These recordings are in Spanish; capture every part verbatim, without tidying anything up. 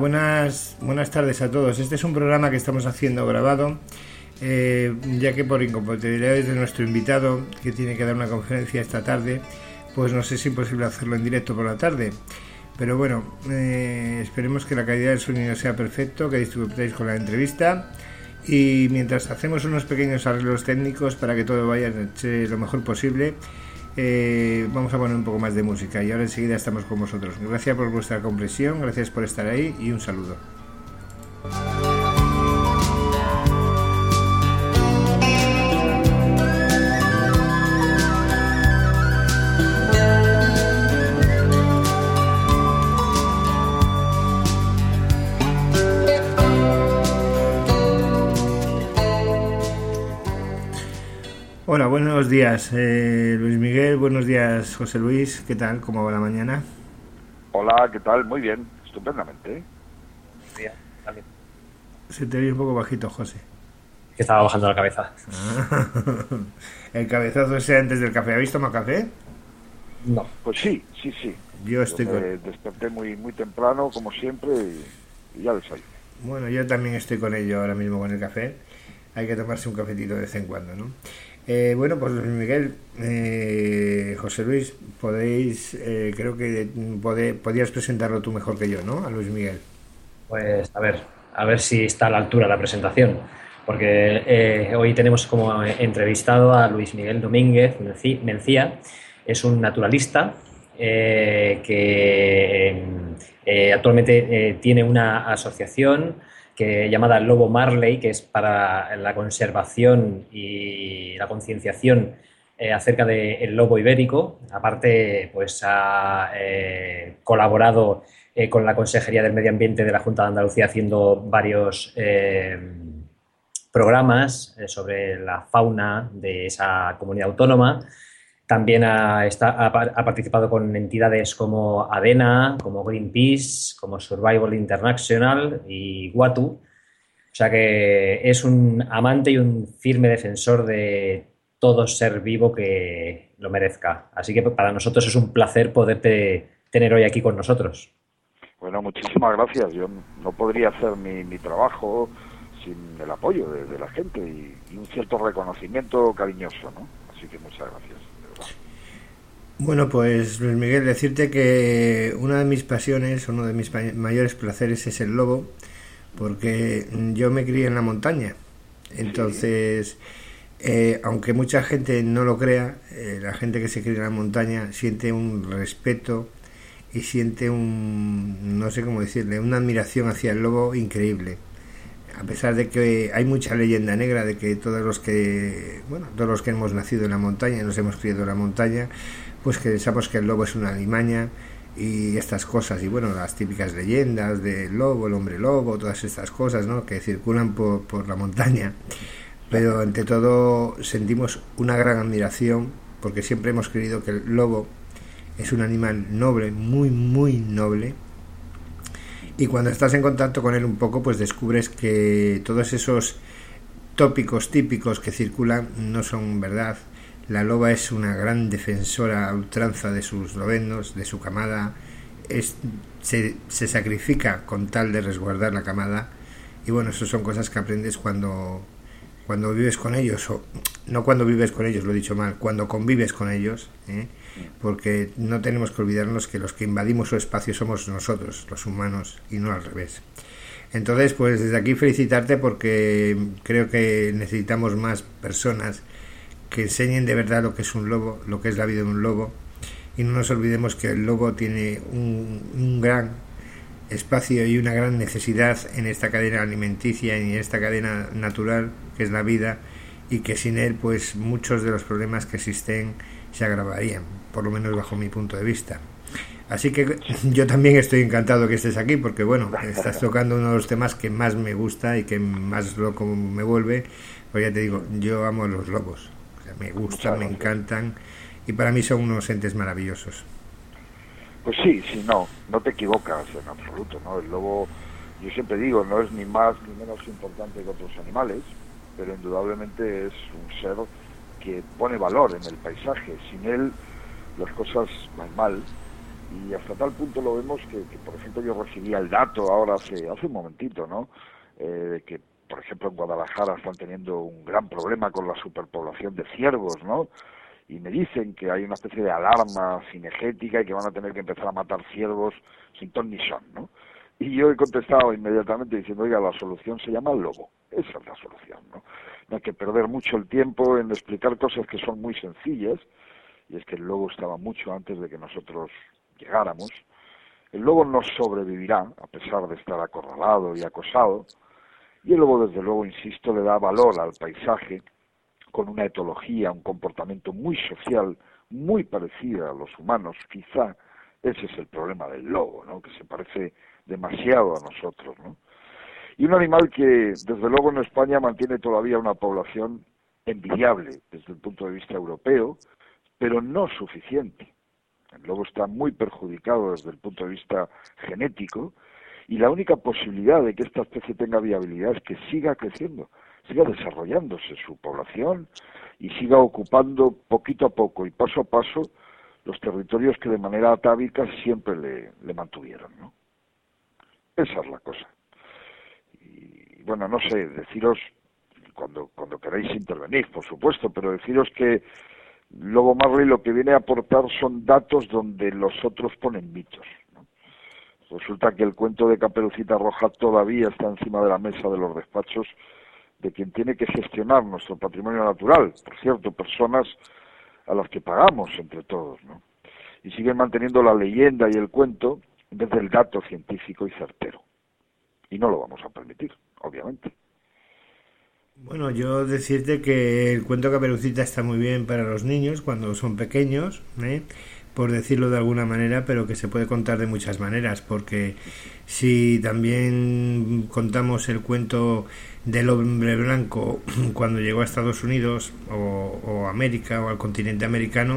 buenas, buenas tardes a todos. Este es un programa que estamos haciendo grabado, eh, ya que por incompatibilidades de nuestro invitado, que tiene que dar una conferencia esta tarde, pues no sé si es posible hacerlo en directo por la tarde. Pero bueno, eh, esperemos que la calidad del sonido sea perfecto, que disfrutéis con la entrevista. Y mientras hacemos unos pequeños arreglos técnicos para que todo vaya lo mejor posible, Eh, vamos a poner un poco más de música y ahora enseguida estamos con vosotros. Gracias por vuestra comprensión, gracias por estar ahí y un saludo. Hola, buenos días eh, Luis Miguel, buenos días José Luis, ¿qué tal? ¿Cómo va la mañana? Hola, ¿qué tal? Muy bien, estupendamente. Bien, también. Se te oye un poco bajito, José. Que estaba bajando la cabeza. Ah, el cabezazo ese antes del café. ¿Habéis tomado café? No. Pues sí, sí, sí. Yo estoy Yo con... me desperté muy, muy temprano, como siempre, y, y ya desayuné. Bueno, yo también estoy con ello ahora mismo con el café. Hay que tomarse un cafetito de vez en cuando, ¿no? Eh, bueno, pues Luis Miguel, eh, José Luis, podéis, eh, creo que podé, podías presentarlo tú mejor que yo, ¿no? A Luis Miguel. Pues a ver, a ver si está a la altura la presentación, porque eh, hoy tenemos como entrevistado a Luis Miguel Domínguez Mencía. Es un naturalista eh, que eh, actualmente eh, tiene una asociación que llamada Lobo Marley, que es para la conservación y la concienciación eh, acerca del lobo ibérico. Aparte, pues ha eh, colaborado eh, con la Consejería del Medio Ambiente de la Junta de Andalucía haciendo varios eh, programas eh, sobre la fauna de esa comunidad autónoma. También ha, está, ha, ha participado con entidades como ADENA, como Greenpeace, como Survival International y Watu. O sea que es un amante y un firme defensor de todo ser vivo que lo merezca. Así que para nosotros es un placer poderte tener hoy aquí con nosotros. Bueno, muchísimas gracias. Yo no podría hacer mi, mi trabajo sin el apoyo de, de la gente y, y un cierto reconocimiento cariñoso, ¿no? Así que muchas gracias. Bueno, pues Luis Miguel, decirte que una de mis pasiones, uno de mis mayores placeres es el lobo, porque yo me crié en la montaña. Entonces, eh, aunque mucha gente no lo crea, eh, la gente que se cría en la montaña siente un respeto y siente un, no sé cómo decirle, una admiración hacia el lobo increíble. A pesar de que hay mucha leyenda negra de que todos los que, bueno, todos los que hemos nacido en la montaña, nos hemos criado en la montaña, pues que pensamos que el lobo es una alimaña y estas cosas, y bueno, las típicas leyendas del lobo, el hombre lobo, todas estas cosas, ¿no?, que circulan por, por la montaña. Pero ante todo sentimos una gran admiración porque siempre hemos creído que el lobo es un animal noble, muy, muy noble. Y cuando estás en contacto con él un poco, pues descubres que todos esos tópicos típicos que circulan no son verdad. La loba es una gran defensora a ultranza de sus lobenos, de su camada. Es, se, se sacrifica con tal de resguardar la camada. Y bueno, eso son cosas que aprendes cuando, cuando vives con ellos. O no cuando vives con ellos, lo he dicho mal, cuando convives con ellos, ¿eh? Porque no tenemos que olvidarnos que los que invadimos su espacio somos nosotros, los humanos, y no al revés. Entonces, pues desde aquí felicitarte porque creo que necesitamos más personas que enseñen de verdad lo que es un lobo, lo que es la vida de un lobo, y no nos olvidemos que el lobo tiene un, un gran espacio y una gran necesidad en esta cadena alimenticia y en esta cadena natural que es la vida, y que sin él pues muchos de los problemas que existen se agravarían, por lo menos bajo mi punto de vista. Así que yo también estoy encantado que estés aquí porque bueno, estás tocando uno de los temas que más me gusta y que más loco me vuelve, pues ya te digo, yo amo los lobos. Me gustan, me encantan y para mí son unos entes maravillosos. Pues sí, sí, no, no te equivocas en absoluto, ¿no? El lobo, yo siempre digo, no es ni más ni menos importante que otros animales, pero indudablemente es un ser que pone valor en el paisaje. Sin él las cosas van mal Y hasta tal punto lo vemos que, que por ejemplo, yo recibía el dato ahora hace, hace un momentito, ¿no? Eh, de que, por ejemplo, en Guadalajara están teniendo un gran problema con la superpoblación de ciervos, ¿no? Y me dicen que hay una especie de alarma cinegética y que van a tener que empezar a matar ciervos sin ton ni son, ¿no? Y yo he contestado inmediatamente diciendo, oiga, la solución se llama lobo. Esa es la solución, ¿no? No hay que perder mucho el tiempo en explicar cosas que son muy sencillas, y es que el lobo estaba mucho antes de que nosotros llegáramos. El lobo no sobrevivirá, a pesar de estar acorralado y acosado, y el lobo, desde luego, insisto, le da valor al paisaje con una etología, un comportamiento muy social, muy parecida a los humanos. Quizá ese es el problema del lobo, ¿no? Que se parece demasiado a nosotros, ¿no? Y un animal que, desde luego, en España mantiene todavía una población envidiable desde el punto de vista europeo, pero no suficiente. El lobo está muy perjudicado desde el punto de vista genético, y la única posibilidad de que esta especie tenga viabilidad es que siga creciendo, siga desarrollándose su población y siga ocupando poquito a poco y paso a paso los territorios que de manera atávica siempre le, le mantuvieron, ¿no? Esa es la cosa. Y bueno, no sé, deciros, cuando, cuando queráis intervenir, por supuesto, pero deciros que Lobo Marley lo que viene a aportar son datos donde los otros ponen mitos, ¿no? Resulta que el cuento de Caperucita Roja todavía está encima de la mesa de los despachos de quien tiene que gestionar nuestro patrimonio natural, por cierto, personas a las que pagamos entre todos, ¿no? Y siguen manteniendo la leyenda y el cuento en vez del dato científico y certero. Y no lo vamos a permitir, obviamente. Bueno, yo decirte que el cuento Caperucita está muy bien para los niños cuando son pequeños, ¿eh? por decirlo de alguna manera, pero que se puede contar de muchas maneras, porque si también contamos el cuento del hombre blanco cuando llegó a Estados Unidos o, o América o al continente americano,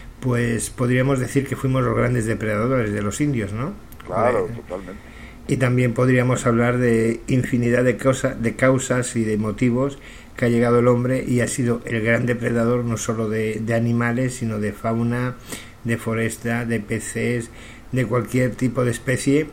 pues podríamos decir que fuimos los grandes depredadores de los indios, ¿no? Claro, eh, totalmente. Y también podríamos hablar de infinidad de, causa, de causas y de motivos que ha llegado el hombre y ha sido el gran depredador no solo de, de animales, sino de fauna, de foresta, de peces, de cualquier tipo de especie,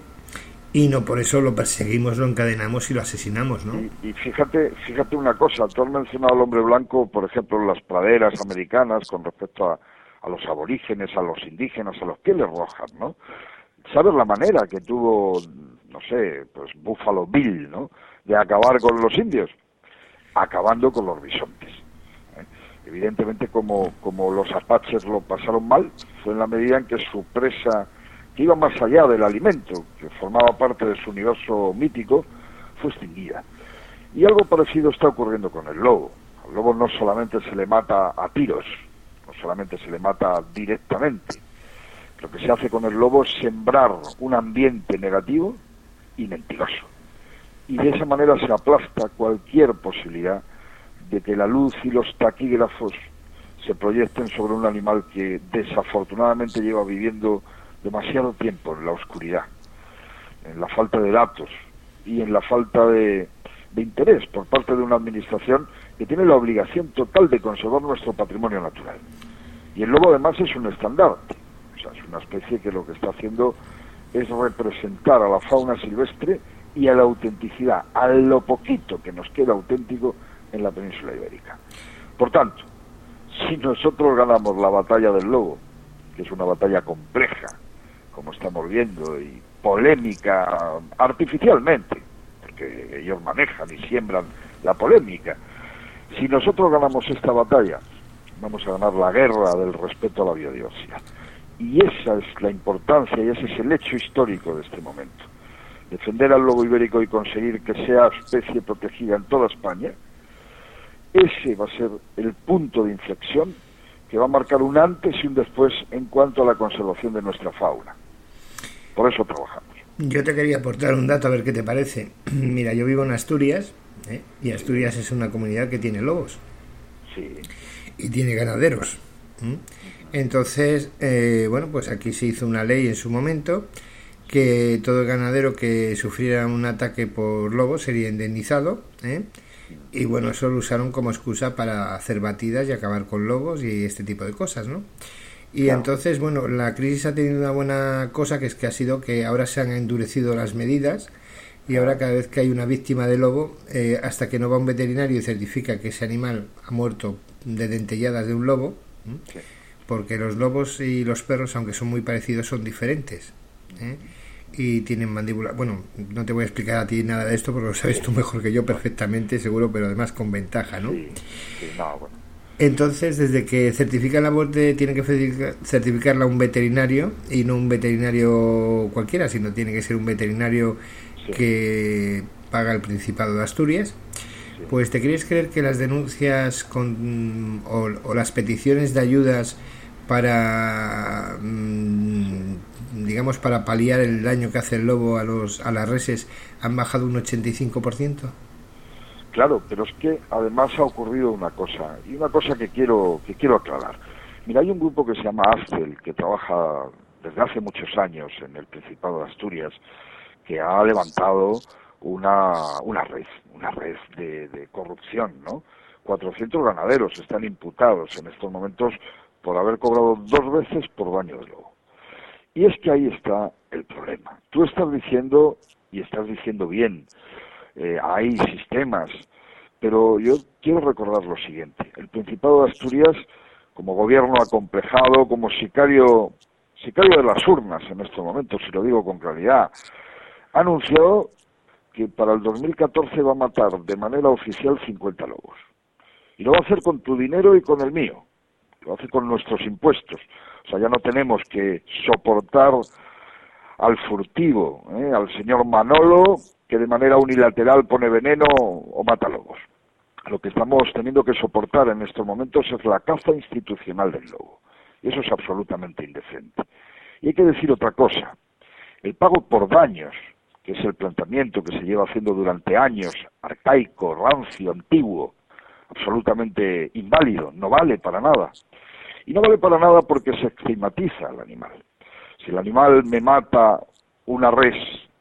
y no por eso lo perseguimos, lo encadenamos y lo asesinamos, ¿no? Y, y fíjate, fíjate una cosa, tú has mencionado al hombre blanco, por ejemplo, en las praderas americanas con respecto a, a los aborígenes, a los indígenas, a los pieles rojas, ¿no? ¿Sabes la manera que tuvo, no sé, pues Buffalo Bill, ¿no?, de acabar con los indios? Acabando con los bisontes. ¿eh? Evidentemente, como, como los apaches lo pasaron mal, fue en la medida en que su presa, que iba más allá del alimento, que formaba parte de su universo mítico, fue extinguida. Y algo parecido está ocurriendo con el lobo. Al lobo no solamente se le mata a tiros, no solamente se le mata directamente. Lo que se hace con el lobo es sembrar un ambiente negativo y mentiroso. Y de esa manera se aplasta cualquier posibilidad de que la luz y los taquígrafos se proyecten sobre un animal que desafortunadamente lleva viviendo demasiado tiempo en la oscuridad, en la falta de datos y en la falta de, de interés por parte de una administración que tiene la obligación total de conservar nuestro patrimonio natural. Y el lobo además es un estandarte. Es una especie que lo que está haciendo es representar a la fauna silvestre y a la autenticidad, a lo poquito que nos queda auténtico en la península ibérica. Por tanto, si nosotros ganamos la batalla del lobo, que es una batalla compleja, como estamos viendo, y polémica artificialmente, porque ellos manejan y siembran la polémica, si nosotros ganamos esta batalla, vamos a ganar la guerra del respeto a la biodiversidad. Y esa es la importancia y ese es el hecho histórico de este momento. Defender al lobo ibérico y conseguir que sea especie protegida en toda España, ese va a ser el punto de inflexión que va a marcar un antes y un después en cuanto a la conservación de nuestra fauna. Por eso trabajamos. Yo te quería aportar un dato a ver qué te parece. Mira, yo vivo en Asturias, ¿eh? y Asturias es una comunidad que tiene lobos. Sí. Y tiene ganaderos. ¿eh? Entonces, eh, bueno, pues aquí se hizo una ley en su momento que todo el ganadero que sufriera un ataque por lobo sería indemnizado, ¿eh? y bueno, eso lo usaron como excusa para hacer batidas y acabar con lobos y este tipo de cosas, ¿no? Y claro. Entonces, bueno, la crisis ha tenido una buena cosa, que es que ha sido que ahora se han endurecido las medidas y ahora cada vez que hay una víctima de lobo, eh, hasta que no va un veterinario y certifica que ese animal ha muerto de dentelladas de un lobo, ¿eh? Sí. Porque los lobos y los perros, aunque son muy parecidos, son diferentes, ¿eh? Y tienen mandíbula. Bueno, no te voy a explicar a ti nada de esto porque lo sabes tú mejor que yo perfectamente, seguro, pero además con ventaja, ¿no? Sí, sí, no, bueno. Entonces, desde que certifican la muerte, tiene que certificarla un veterinario, y no un veterinario cualquiera, sino tiene que ser un veterinario sí. que paga el Principado de Asturias. Sí. Pues, ¿te quieres creer que las denuncias con, o, o las peticiones de ayudas para, digamos, para paliar el daño que hace el lobo a los a las reses han bajado un ochenta y cinco por ciento? Claro, pero es que además ha ocurrido una cosa, y una cosa que quiero que quiero aclarar. Mira, hay un grupo que se llama ASCEL, que trabaja desde hace muchos años en el Principado de Asturias, que ha levantado una una red, una red de, de corrupción, ¿no? cuatrocientos ganaderos están imputados en estos momentos por haber cobrado dos veces por daño de lobo. Y es que ahí está el problema. Tú estás diciendo, y estás diciendo bien, Eh, hay sistemas, pero yo quiero recordar lo siguiente. El Principado de Asturias, como gobierno acomplejado, como sicario sicario de las urnas en estos momentos, si lo digo con claridad, ha anunciado que para el dos mil catorce va a matar de manera oficial cincuenta lobos. Y lo va a hacer con tu dinero y con el mío. Lo va a hacer con nuestros impuestos. O sea, ya no tenemos que soportar al furtivo, ¿eh? al señor Manolo, que de manera unilateral pone veneno o mata lobos. Lo que estamos teniendo que soportar en estos momentos es la caza institucional del lobo. Y eso es absolutamente indecente. Y hay que decir otra cosa. El pago por daños, que es el planteamiento que se lleva haciendo durante años, arcaico, rancio, antiguo, absolutamente inválido, no vale para nada. Y no vale para nada porque se estigmatiza al animal. Si el animal me mata una res,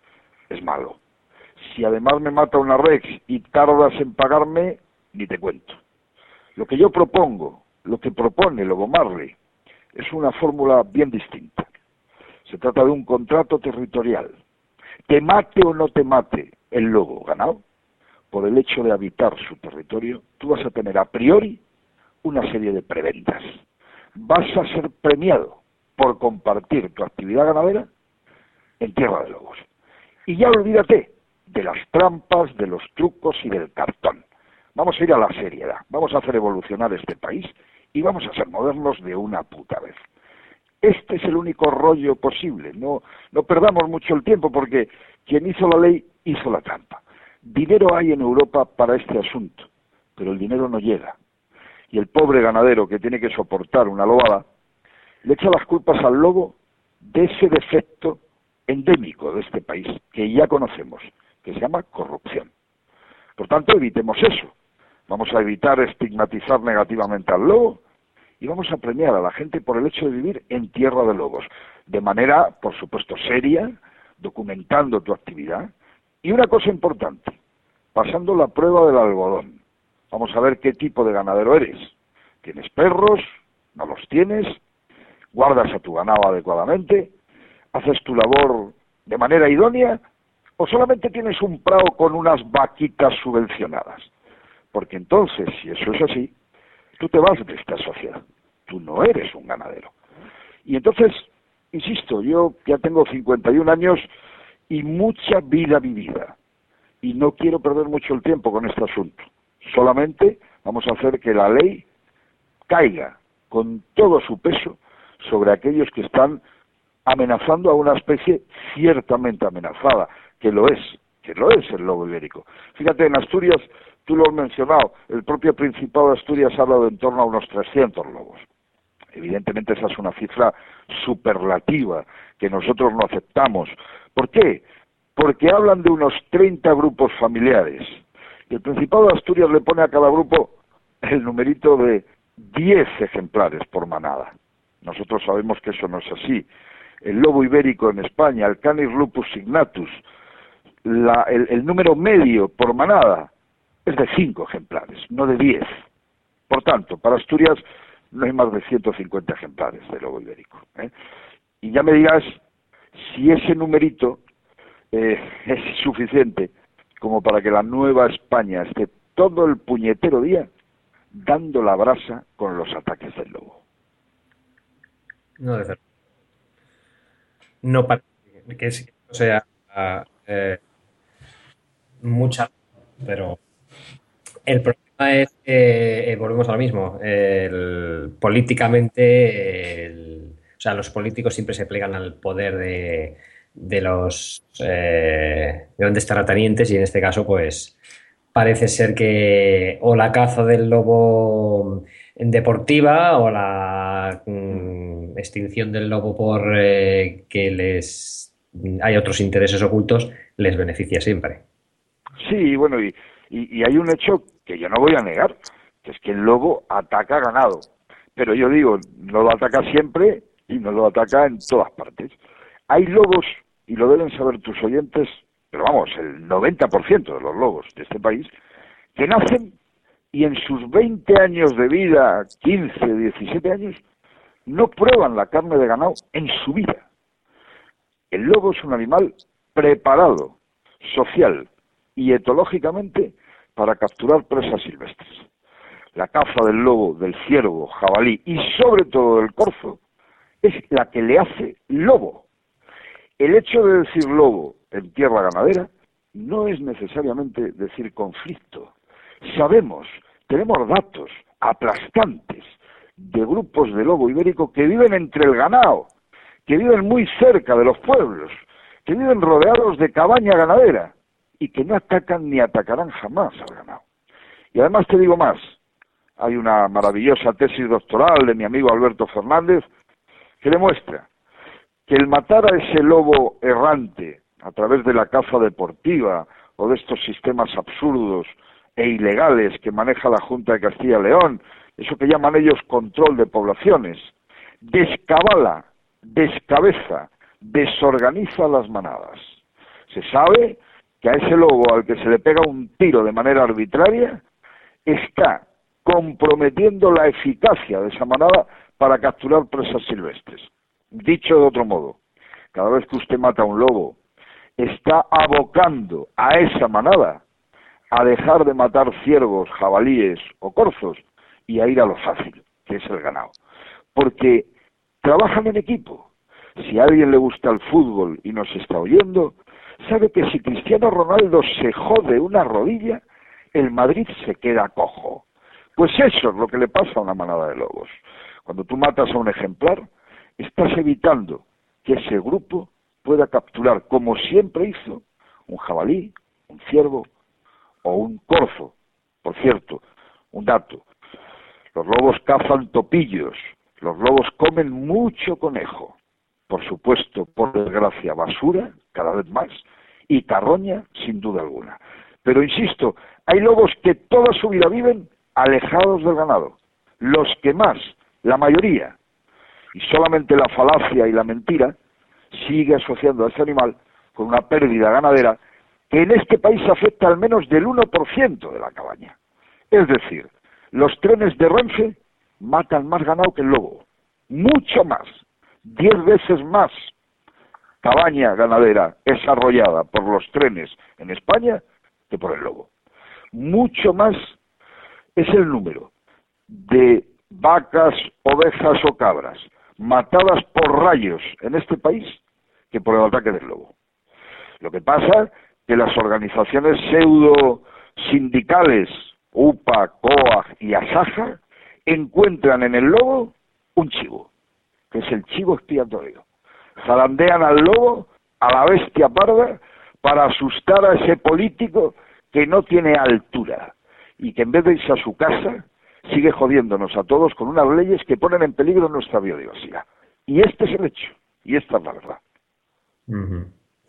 es malo. Si además me mata una res y tardas en pagarme, ni te cuento. Lo que yo propongo, lo que propone Lobo Marley, es una fórmula bien distinta. Se trata de un contrato territorial. Te mate o no te mate el lobo ganado, por el hecho de habitar su territorio, tú vas a tener a priori una serie de preventas. Vas a ser premiado por compartir tu actividad ganadera en tierra de lobos. Y ya olvídate de las trampas, de los trucos y del cartón. Vamos a ir a la seriedad, vamos a hacer evolucionar este país y vamos a ser modernos de una puta vez. Este es el único rollo posible, no, no perdamos mucho el tiempo porque quien hizo la ley hizo la trampa. Dinero hay en Europa para este asunto, pero el dinero no llega. Y el pobre ganadero que tiene que soportar una lobada le echa las culpas al lobo de ese defecto endémico de este país, que ya conocemos, que se llama corrupción. Por tanto, evitemos eso. Vamos a evitar estigmatizar negativamente al lobo y vamos a premiar a la gente por el hecho de vivir en tierra de lobos, de manera, por supuesto, seria, documentando tu actividad. Y una cosa importante, pasando la prueba del algodón. Vamos a ver qué tipo de ganadero eres. ¿Tienes perros? ¿No los tienes? ¿Guardas a tu ganado adecuadamente? ¿Haces tu labor de manera idónea? ¿O solamente tienes un prado con unas vaquitas subvencionadas? Porque entonces, si eso es así, tú te vas de esta sociedad. Tú no eres un ganadero. Y entonces, insisto, yo ya tengo cincuenta y un años y mucha vida vivida. Y no quiero perder mucho el tiempo con este asunto. Solamente vamos a hacer que la ley caiga con todo su peso sobre aquellos que están amenazando a una especie ciertamente amenazada, que lo es, que lo es el lobo ibérico. Fíjate, en Asturias, tú lo has mencionado, el propio Principado de Asturias ha hablado de en torno a unos trescientos lobos. Evidentemente esa es una cifra superlativa que nosotros no aceptamos. ¿Por qué? Porque hablan de unos treinta grupos familiares. Y el Principado de Asturias le pone a cada grupo el numerito de diez ejemplares por manada. Nosotros sabemos que eso no es así. El lobo ibérico en España, el Canis lupus signatus, la, el, el número medio por manada es de cinco ejemplares, no de diez. Por tanto, para Asturias no hay más de ciento cincuenta ejemplares de lobo ibérico, ¿eh? Y ya me dirás si ese numerito eh, es suficiente como para que la Nueva España esté todo el puñetero día dando la brasa con los ataques del lobo. No, de verdad. No parece que sea eh, mucha, pero el problema es que eh, volvemos a lo mismo. El, políticamente, el, o sea, los políticos siempre se plegan al poder de, de los eh, grandes terratenientes y en este caso, pues parece ser que o la caza del lobo deportiva o la mm, extinción del lobo por eh, que les hay otros intereses ocultos les beneficia siempre. Sí, bueno, y, y, y hay un hecho que yo no voy a negar, que es que el lobo ataca ganado. Pero yo digo, no lo ataca siempre y no lo ataca en todas partes. Hay lobos, y lo deben saber tus oyentes, pero vamos, el noventa por ciento de los lobos de este país, que nacen y en sus veinte años de vida, quince, diecisiete años, no prueban la carne de ganado en su vida. El lobo es un animal preparado, social y etológicamente para capturar presas silvestres. La caza del lobo, del ciervo, jabalí y sobre todo del corzo es la que le hace lobo. El hecho de decir lobo en tierra ganadera no es necesariamente decir conflicto. Sabemos, tenemos datos aplastantes de grupos de lobo ibérico que viven entre el ganado, que viven muy cerca de los pueblos, que viven rodeados de cabaña ganadera y que no atacan ni atacarán jamás al ganado. Y además te digo más, hay una maravillosa tesis doctoral de mi amigo Alberto Fernández que demuestra que el matar a ese lobo errante a través de la caza deportiva o de estos sistemas absurdos e ilegales que maneja la Junta de Castilla y León, eso que llaman ellos control de poblaciones, descabala, descabeza, desorganiza las manadas. Se sabe que a ese lobo al que se le pega un tiro de manera arbitraria está comprometiendo la eficacia de esa manada para capturar presas silvestres. Dicho de otro modo, cada vez que usted mata a un lobo, está abocando a esa manada a dejar de matar ciervos, jabalíes o corzos y a ir a lo fácil, que es el ganado. Porque trabajan en equipo. Si a alguien le gusta el fútbol y nos está oyendo, sabe que si Cristiano Ronaldo se jode una rodilla, el Madrid se queda cojo. Pues eso es lo que le pasa a una manada de lobos. Cuando tú matas a un ejemplar, estás evitando que ese grupo pueda capturar, como siempre hizo, un jabalí, un ciervo o un corzo. Por cierto, un dato, los lobos cazan topillos, los lobos comen mucho conejo, por supuesto, por desgracia, basura, cada vez más, y carroña, sin duda alguna. Pero insisto, hay lobos que toda su vida viven alejados del ganado, los que más, la mayoría, y solamente la falacia y la mentira sigue asociando a ese animal con una pérdida ganadera que en este país afecta al menos del uno por ciento de la cabaña. Es decir, los trenes de Renfe matan más ganado que el lobo, mucho más, diez veces más cabaña ganadera es arrollada por los trenes en España que por el lobo. Mucho más es el número de vacas, ovejas o cabras matadas por rayos en este país que por el ataque del lobo. Lo que pasa que las organizaciones pseudo sindicales U P A, COAG y ASAJA encuentran en el lobo un chivo, que es el chivo expiatorio. Zarandean al lobo, a la bestia parda, para asustar a ese político que no tiene altura y que en vez de irse a su casa sigue jodiéndonos a todos con unas leyes que ponen en peligro nuestra biodiversidad. Y este es el hecho, y esta es la verdad. Uh-huh.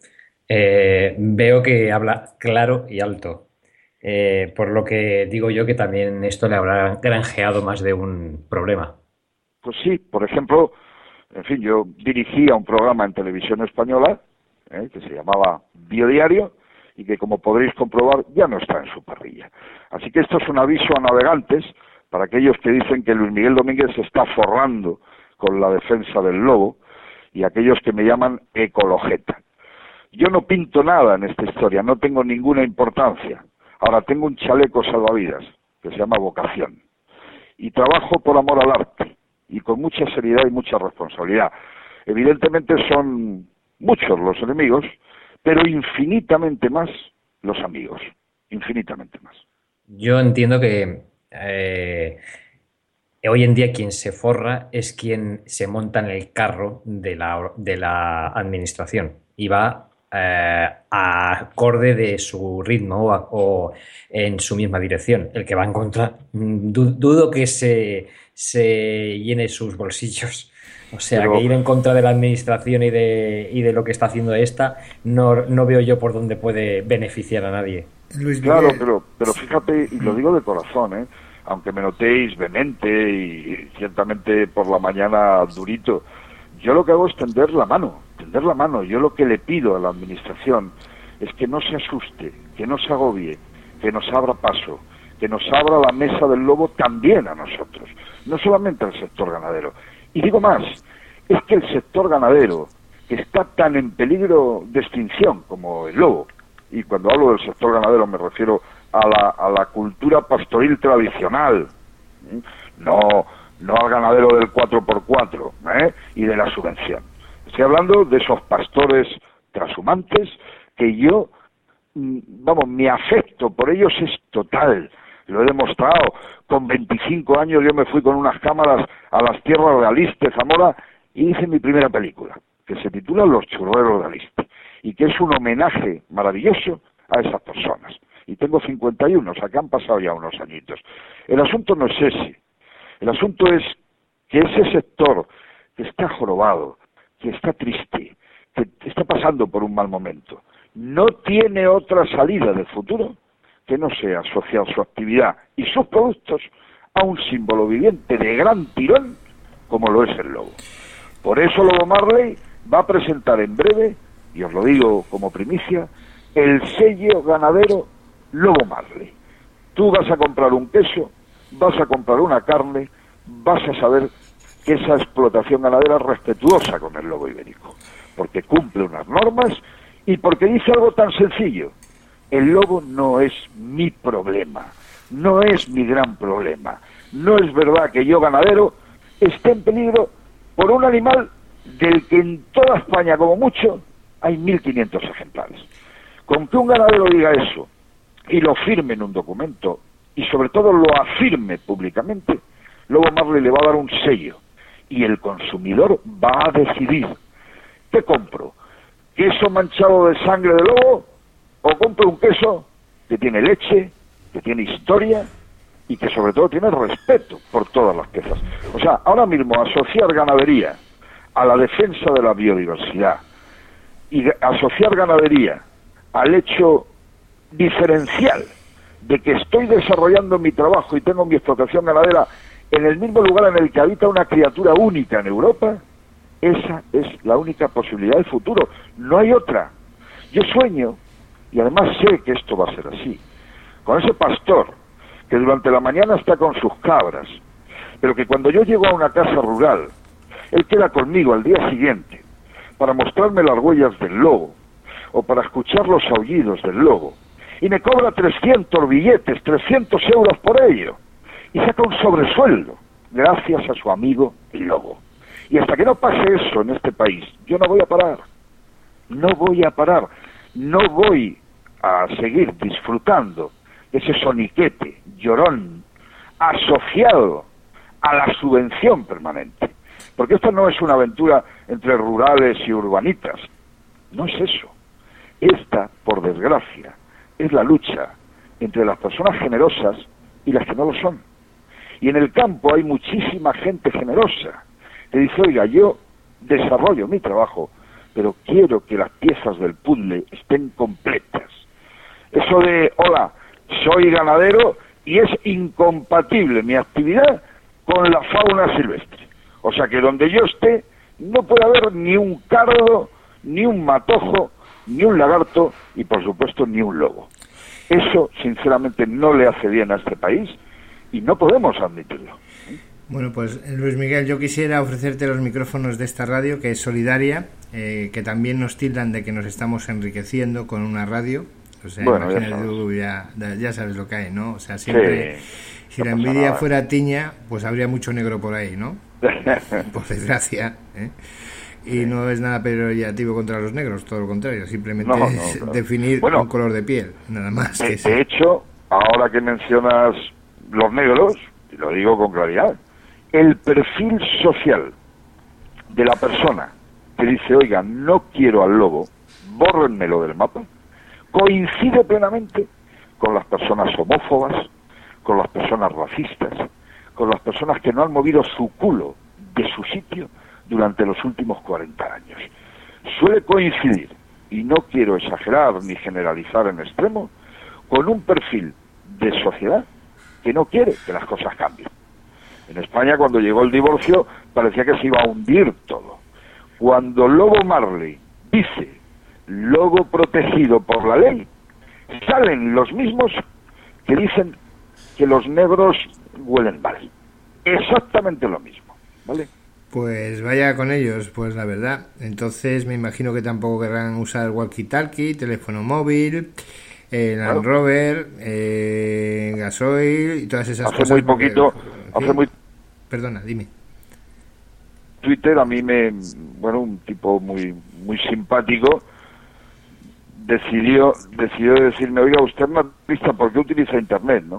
Eh, veo que habla claro y alto, eh, por lo que digo yo que también esto le habrá granjeado más de un problema. Pues sí, por ejemplo, en fin, yo dirigía un programa en televisión española eh, que se llamaba Biodiario y que, como podréis comprobar, ya no está en su parrilla. Así que esto es un aviso a navegantes para aquellos que dicen que Luis Miguel Domínguez se está forrando con la defensa del lobo, y aquellos que me llaman ecologeta. Yo no pinto nada en esta historia, no tengo ninguna importancia. Ahora tengo un chaleco salvavidas, que se llama vocación, y trabajo por amor al arte, y con mucha seriedad y mucha responsabilidad. Evidentemente son muchos los enemigos, pero infinitamente más los amigos, infinitamente más. Yo entiendo que eh, hoy en día quien se forra es quien se monta en el carro de la, de la administración y va eh, a acorde de su ritmo o, o en su misma dirección. El que va en contra, dudo que se, se llene sus bolsillos. O sea, pero, que ir en contra de la administración y de, y de lo que está haciendo esta, no, no veo yo por dónde puede beneficiar a nadie. Luis, claro, pero, pero fíjate, y lo digo de corazón, ¿eh? Aunque me notéis vehemente y ciertamente por la mañana durito, yo lo que hago es tender la mano, tender la mano. Yo lo que le pido a la administración es que no se asuste, que no se agobie, que nos abra paso, que nos abra la mesa del lobo también a nosotros, no solamente al sector ganadero. Y digo más, es que el sector ganadero, que está tan en peligro de extinción como el lobo, y cuando hablo del sector ganadero me refiero a la, a la cultura pastoril tradicional, no, no al ganadero del cuatro por cuatro, ¿eh? Y de la subvención. Estoy hablando de esos pastores trashumantes que yo, vamos, mi afecto por ellos es total. Lo he demostrado. Con veinticinco años yo me fui con unas cámaras a las tierras de Aliste, Zamora, y hice mi primera película, que se titula Los churreros de Aliste, y que es un homenaje maravilloso a esas personas. Y tengo cincuenta y uno, o sea que han pasado ya unos añitos. El asunto no es ese. El asunto es que ese sector que está jorobado, que está triste, que está pasando por un mal momento, no tiene otra salida del futuro que no sea asociar su actividad y sus productos a un símbolo viviente de gran tirón como lo es el lobo. Por eso Lobo Marley va a presentar en breve, y os lo digo como primicia, el sello ganadero Lobo Marley. Tú vas a comprar un queso, vas a comprar una carne, vas a saber que esa explotación ganadera es respetuosa con el lobo ibérico, porque cumple unas normas y porque dice algo tan sencillo: el lobo no es mi problema, no es mi gran problema. No es verdad que yo, ganadero, esté en peligro por un animal del que en toda España, como mucho, hay mil quinientos ejemplares. Con que un ganadero diga eso y lo firme en un documento y sobre todo lo afirme públicamente, Lobo Marley le va a dar un sello y el consumidor va a decidir: ¿qué compro? ¿Queso manchado de sangre de lobo o compro un queso que tiene leche, que tiene historia y que sobre todo tiene respeto por todas las piezas? O sea, ahora mismo asociar ganadería a la defensa de la biodiversidad y asociar ganadería al hecho diferencial de que estoy desarrollando mi trabajo y tengo mi explotación ganadera en el mismo lugar en el que habita una criatura única en Europa, esa es la única posibilidad del futuro, no hay otra. Yo sueño, y además sé que esto va a ser así, con ese pastor que durante la mañana está con sus cabras, pero que cuando yo llego a una casa rural, él queda conmigo al día siguiente para mostrarme las huellas del lobo o para escuchar los aullidos del lobo, y me cobra trescientos billetes, trescientos euros por ello, y saca un sobresueldo gracias a su amigo el lobo. Y hasta que no pase eso en este país, yo no voy a parar, no voy a parar, no voy a seguir disfrutando de ese soniquete llorón asociado a la subvención permanente. Porque esto no es una aventura entre rurales y urbanitas, no es eso. Esta, por desgracia, es la lucha entre las personas generosas y las que no lo son. Y en el campo hay muchísima gente generosa que dice: oiga, yo desarrollo mi trabajo, pero quiero que las piezas del puzzle estén completas. Eso de, hola, soy ganadero y es incompatible mi actividad con la fauna silvestre. O sea que donde yo esté no puede haber ni un cardo, ni un matojo, ni un lagarto y por supuesto ni un lobo. Eso sinceramente no le hace bien a este país y no podemos admitirlo. Bueno, pues Luis Miguel, yo quisiera ofrecerte los micrófonos de esta radio, que es solidaria, eh, que también nos tildan de que nos estamos enriqueciendo con una radio. O sea, bueno, imagínate ya sabes. tú, ya, ya sabes lo que hay, ¿no? O sea, siempre, sí, si no la envidia nada. Fuera tiña, pues habría mucho negro por ahí, ¿no? Por desgracia, ¿eh? Y no es nada peyorativo contra los negros, todo lo contrario, simplemente no, no, es claro. definir bueno, un color de piel, nada más. De, que de hecho, ahora que mencionas los negros, y lo digo con claridad, el perfil social de la persona que dice, oiga, no quiero al lobo, bórrenmelo del mapa, coincide plenamente con las personas homófobas, con las personas racistas, con las personas que no han movido su culo de su sitio durante los últimos cuarenta años. Suele coincidir, y no quiero exagerar ni generalizar en extremo, con un perfil de sociedad que no quiere que las cosas cambien. En España, cuando llegó el divorcio, parecía que se iba a hundir todo. Cuando Lobo Marley dice lobo protegido por la ley, salen los mismos que dicen que los negros huelen mal. Exactamente lo mismo, ¿vale? Pues vaya con ellos, pues la verdad. Entonces me imagino que tampoco querrán usar walkie-talkie, teléfono móvil, eh, Land claro. Rover, eh, gasoil y todas esas hace cosas. Muy poquito, porque, hace muy Perdona, dime. Twitter a mí me, bueno, un tipo muy muy simpático decidió decidió decirme, oiga, usted no pista por qué utiliza internet, ¿no?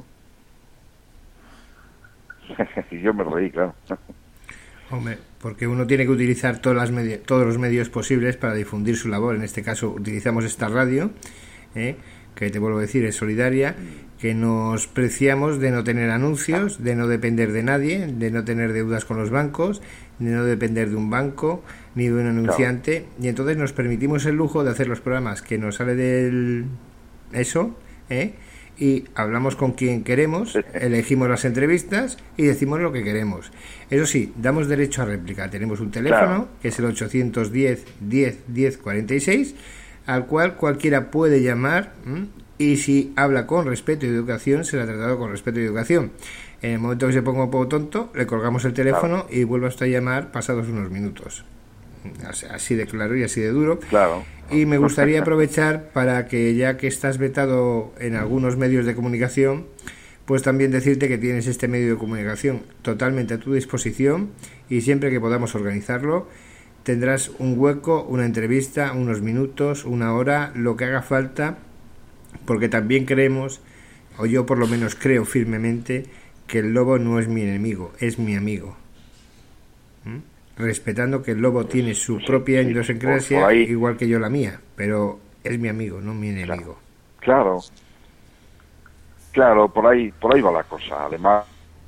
Y yo me reí, claro. Hombre, porque uno tiene que utilizar todas las medi- todos los medios posibles para difundir su labor. En este caso utilizamos esta radio, ¿eh? que te vuelvo a decir es solidaria, que nos preciamos de no tener anuncios, de no depender de nadie, de no tener deudas con los bancos, de no depender de un banco ni de un anunciante, claro. Y entonces nos permitimos el lujo de hacer los programas que nos sale del eso, ¿eh? Y hablamos con quien queremos, elegimos las entrevistas y decimos lo que queremos. Eso sí, damos derecho a réplica. Tenemos un teléfono, claro. que es el ochocientos diez, diez, diez, cuarenta y seis, al cual cualquiera puede llamar, ¿m? Y si habla con respeto y educación, será tratado con respeto y educación. En el momento que se ponga un poco tonto, le colgamos el teléfono, claro. y vuelve hasta a llamar pasados unos minutos. Así de claro y así de duro. Claro. Y me gustaría aprovechar para que, ya que estás vetado en algunos medios de comunicación, pues también decirte que tienes este medio de comunicación totalmente a tu disposición, y siempre que podamos organizarlo tendrás un hueco, una entrevista, unos minutos, una hora, lo que haga falta, porque también creemos, o yo por lo menos creo firmemente, que el lobo no es mi enemigo, es mi amigo. ¿Mm? Respetando que el lobo tiene su propia sí, idiosincrasia, ahí... igual que yo la mía, pero es mi amigo, no mi enemigo. Claro, claro, por ahí, por ahí va la cosa. Además,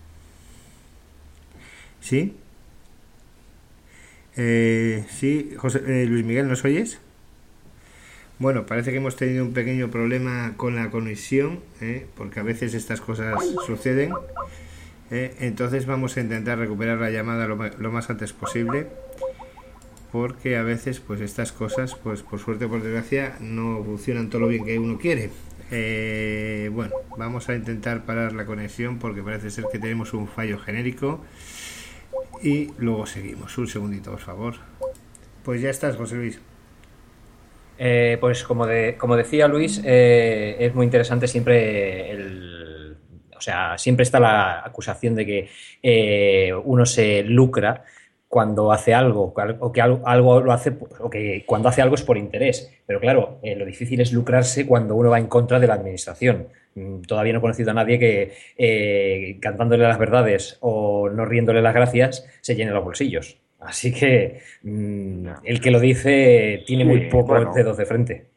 sí, eh, sí, José, eh, Luis Miguel, ¿nos oyes? Bueno, parece que hemos tenido un pequeño problema con la conexión, ¿eh? porque a veces estas cosas suceden. Eh, entonces vamos a intentar recuperar la llamada lo, lo más antes posible, porque a veces pues estas cosas, pues por suerte o por desgracia, no funcionan todo lo bien que uno quiere. Eh, bueno, vamos a intentar parar la conexión porque parece ser que tenemos un fallo genérico y luego seguimos. Un segundito, por favor. Pues ya estás, José Luis. Eh, pues como, de, como decía Luis, eh, es muy interesante siempre el... O sea, siempre está la acusación de que eh, uno se lucra cuando hace algo, o que algo, algo lo hace, o que cuando hace algo es por interés. Pero claro, eh, lo difícil es lucrarse cuando uno va en contra de la administración. Todavía no he conocido a nadie que eh, cantándole las verdades o no riéndole las gracias se llene los bolsillos. Así que mmm, el que lo dice tiene sí, muy pocos bueno. dedos de frente.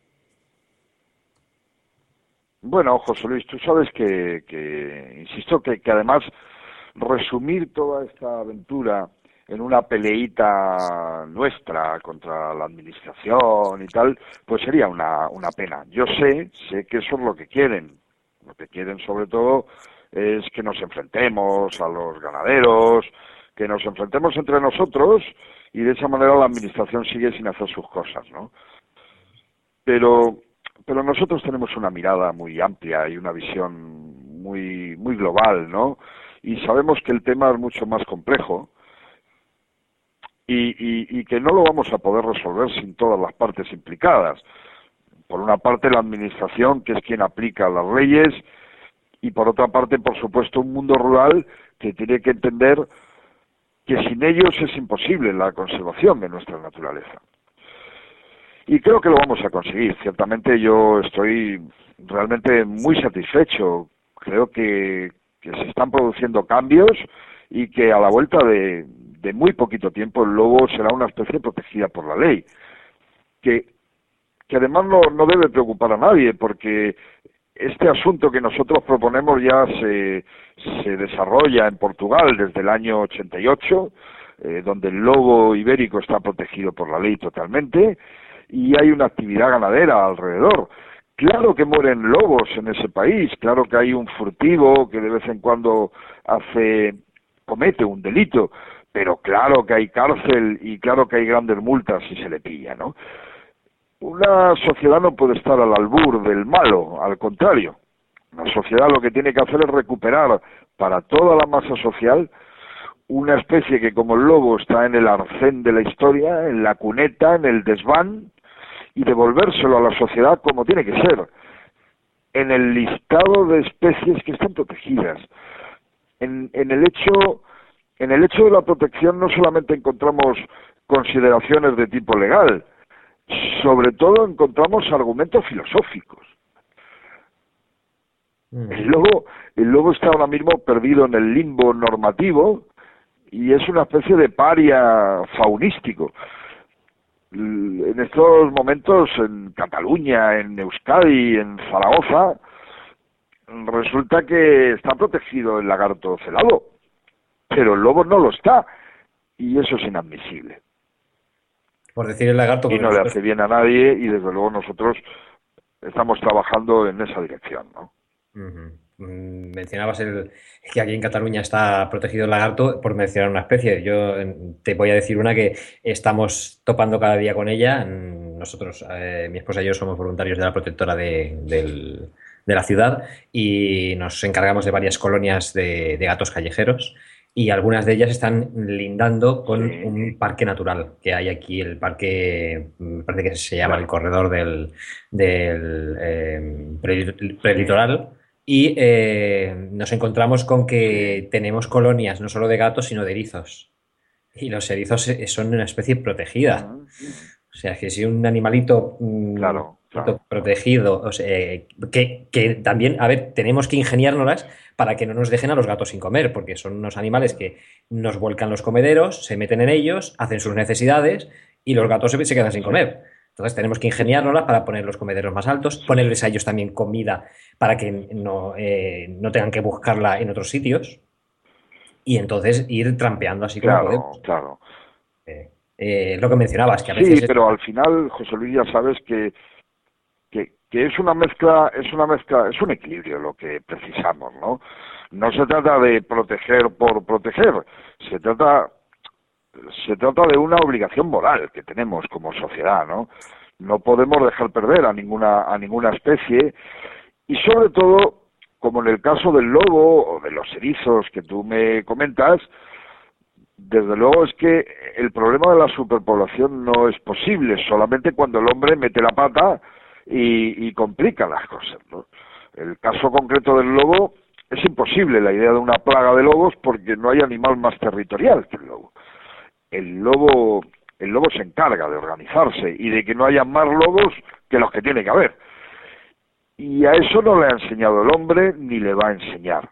Bueno, José Luis, tú sabes que, que insisto, que, que además resumir toda esta aventura en una peleita nuestra contra la administración y tal, pues sería una, una pena. Yo sé, sé que eso es lo que quieren. Lo que quieren sobre todo es que nos enfrentemos a los ganaderos, que nos enfrentemos entre nosotros y de esa manera la administración sigue sin hacer sus cosas, ¿no? Pero... Pero nosotros tenemos una mirada muy amplia y una visión muy, muy global, ¿no? Y sabemos que el tema es mucho más complejo y, y, y que no lo vamos a poder resolver sin todas las partes implicadas. Por una parte, la administración, que es quien aplica las leyes, y por otra parte, por supuesto, un mundo rural que tiene que entender que sin ellos es imposible la conservación de nuestra naturaleza. Y creo que lo vamos a conseguir. Ciertamente yo estoy realmente muy satisfecho. Creo que, que se están produciendo cambios y que a la vuelta de, de muy poquito tiempo el lobo será una especie protegida por la ley. Que, que además no, no debe preocupar a nadie, porque este asunto que nosotros proponemos ya se, se desarrolla en Portugal desde el año ochenta y ocho, eh, donde el lobo ibérico está protegido por la ley totalmente, y hay una actividad ganadera alrededor. Claro que mueren lobos en ese país, claro que hay un furtivo que de vez en cuando hace, comete un delito, pero claro que hay cárcel y claro que hay grandes multas si se le pilla, ¿no? Una sociedad no puede estar al albur del malo, al contrario. Una sociedad lo que tiene que hacer es recuperar para toda la masa social una especie que, como el lobo, está en el arcén de la historia, en la cuneta, en el desván, y devolvérselo a la sociedad como tiene que ser, en el listado de especies que están protegidas. En, en el hecho, en el hecho de la protección no solamente encontramos consideraciones de tipo legal, sobre todo encontramos argumentos filosóficos. Mm. El lobo, el lobo está ahora mismo perdido en el limbo normativo y es una especie de paria faunístico. En estos momentos en Cataluña, en Euskadi, en Zaragoza, resulta que está protegido el lagarto celado, pero el lobo no lo está, y eso es inadmisible. Por decir el lagarto... Y no le hace bien a nadie, y desde luego nosotros estamos trabajando en esa dirección, ¿no? Uh-huh. Mencionabas el, que aquí en Cataluña está protegido el lagarto, por mencionar una especie. Yo te voy a decir una que estamos topando cada día con ella. Nosotros, eh, mi esposa y yo, somos voluntarios de la protectora de, del, de la ciudad y nos encargamos de varias colonias de, de gatos callejeros, y algunas de ellas están lindando con sí. un parque natural que hay aquí, el parque, me parece que se llama el corredor del, del eh, prelitoral. Y eh, nos encontramos con que tenemos colonias no solo de gatos, sino de erizos. Y los erizos son una especie protegida. O sea, que si un animalito claro, claro. protegido, o sea, que, que también, a ver, tenemos que ingeniárnoslas para que no nos dejen a los gatos sin comer, porque son unos animales que nos vuelcan los comederos, se meten en ellos, hacen sus necesidades y los gatos se, se quedan sin comer. Entonces tenemos que ingeniárnoslas para poner los comederos más altos, ponerles a ellos también comida para que no, eh, no tengan que buscarla en otros sitios, y entonces ir trampeando así como claro, podemos. Claro, eh, eh, lo que mencionabas, que a veces... Sí, pero al final, José Luis, ya sabes que, que, que es una mezcla, es una mezcla, es un equilibrio lo que precisamos, ¿no? No se trata de proteger por proteger, se trata... Se trata de una obligación moral que tenemos como sociedad, ¿no? No podemos dejar perder a ninguna a ninguna especie, y sobre todo, como en el caso del lobo o de los erizos que tú me comentas, desde luego es que el problema de la superpoblación no es posible solamente cuando el hombre mete la pata y, y complica las cosas, ¿no? El caso concreto del lobo, es imposible la idea de una plaga de lobos porque no hay animal más territorial que el lobo. El lobo, el lobo se encarga de organizarse y de que no haya más lobos que los que tiene que haber. Y a eso no le ha enseñado el hombre ni le va a enseñar.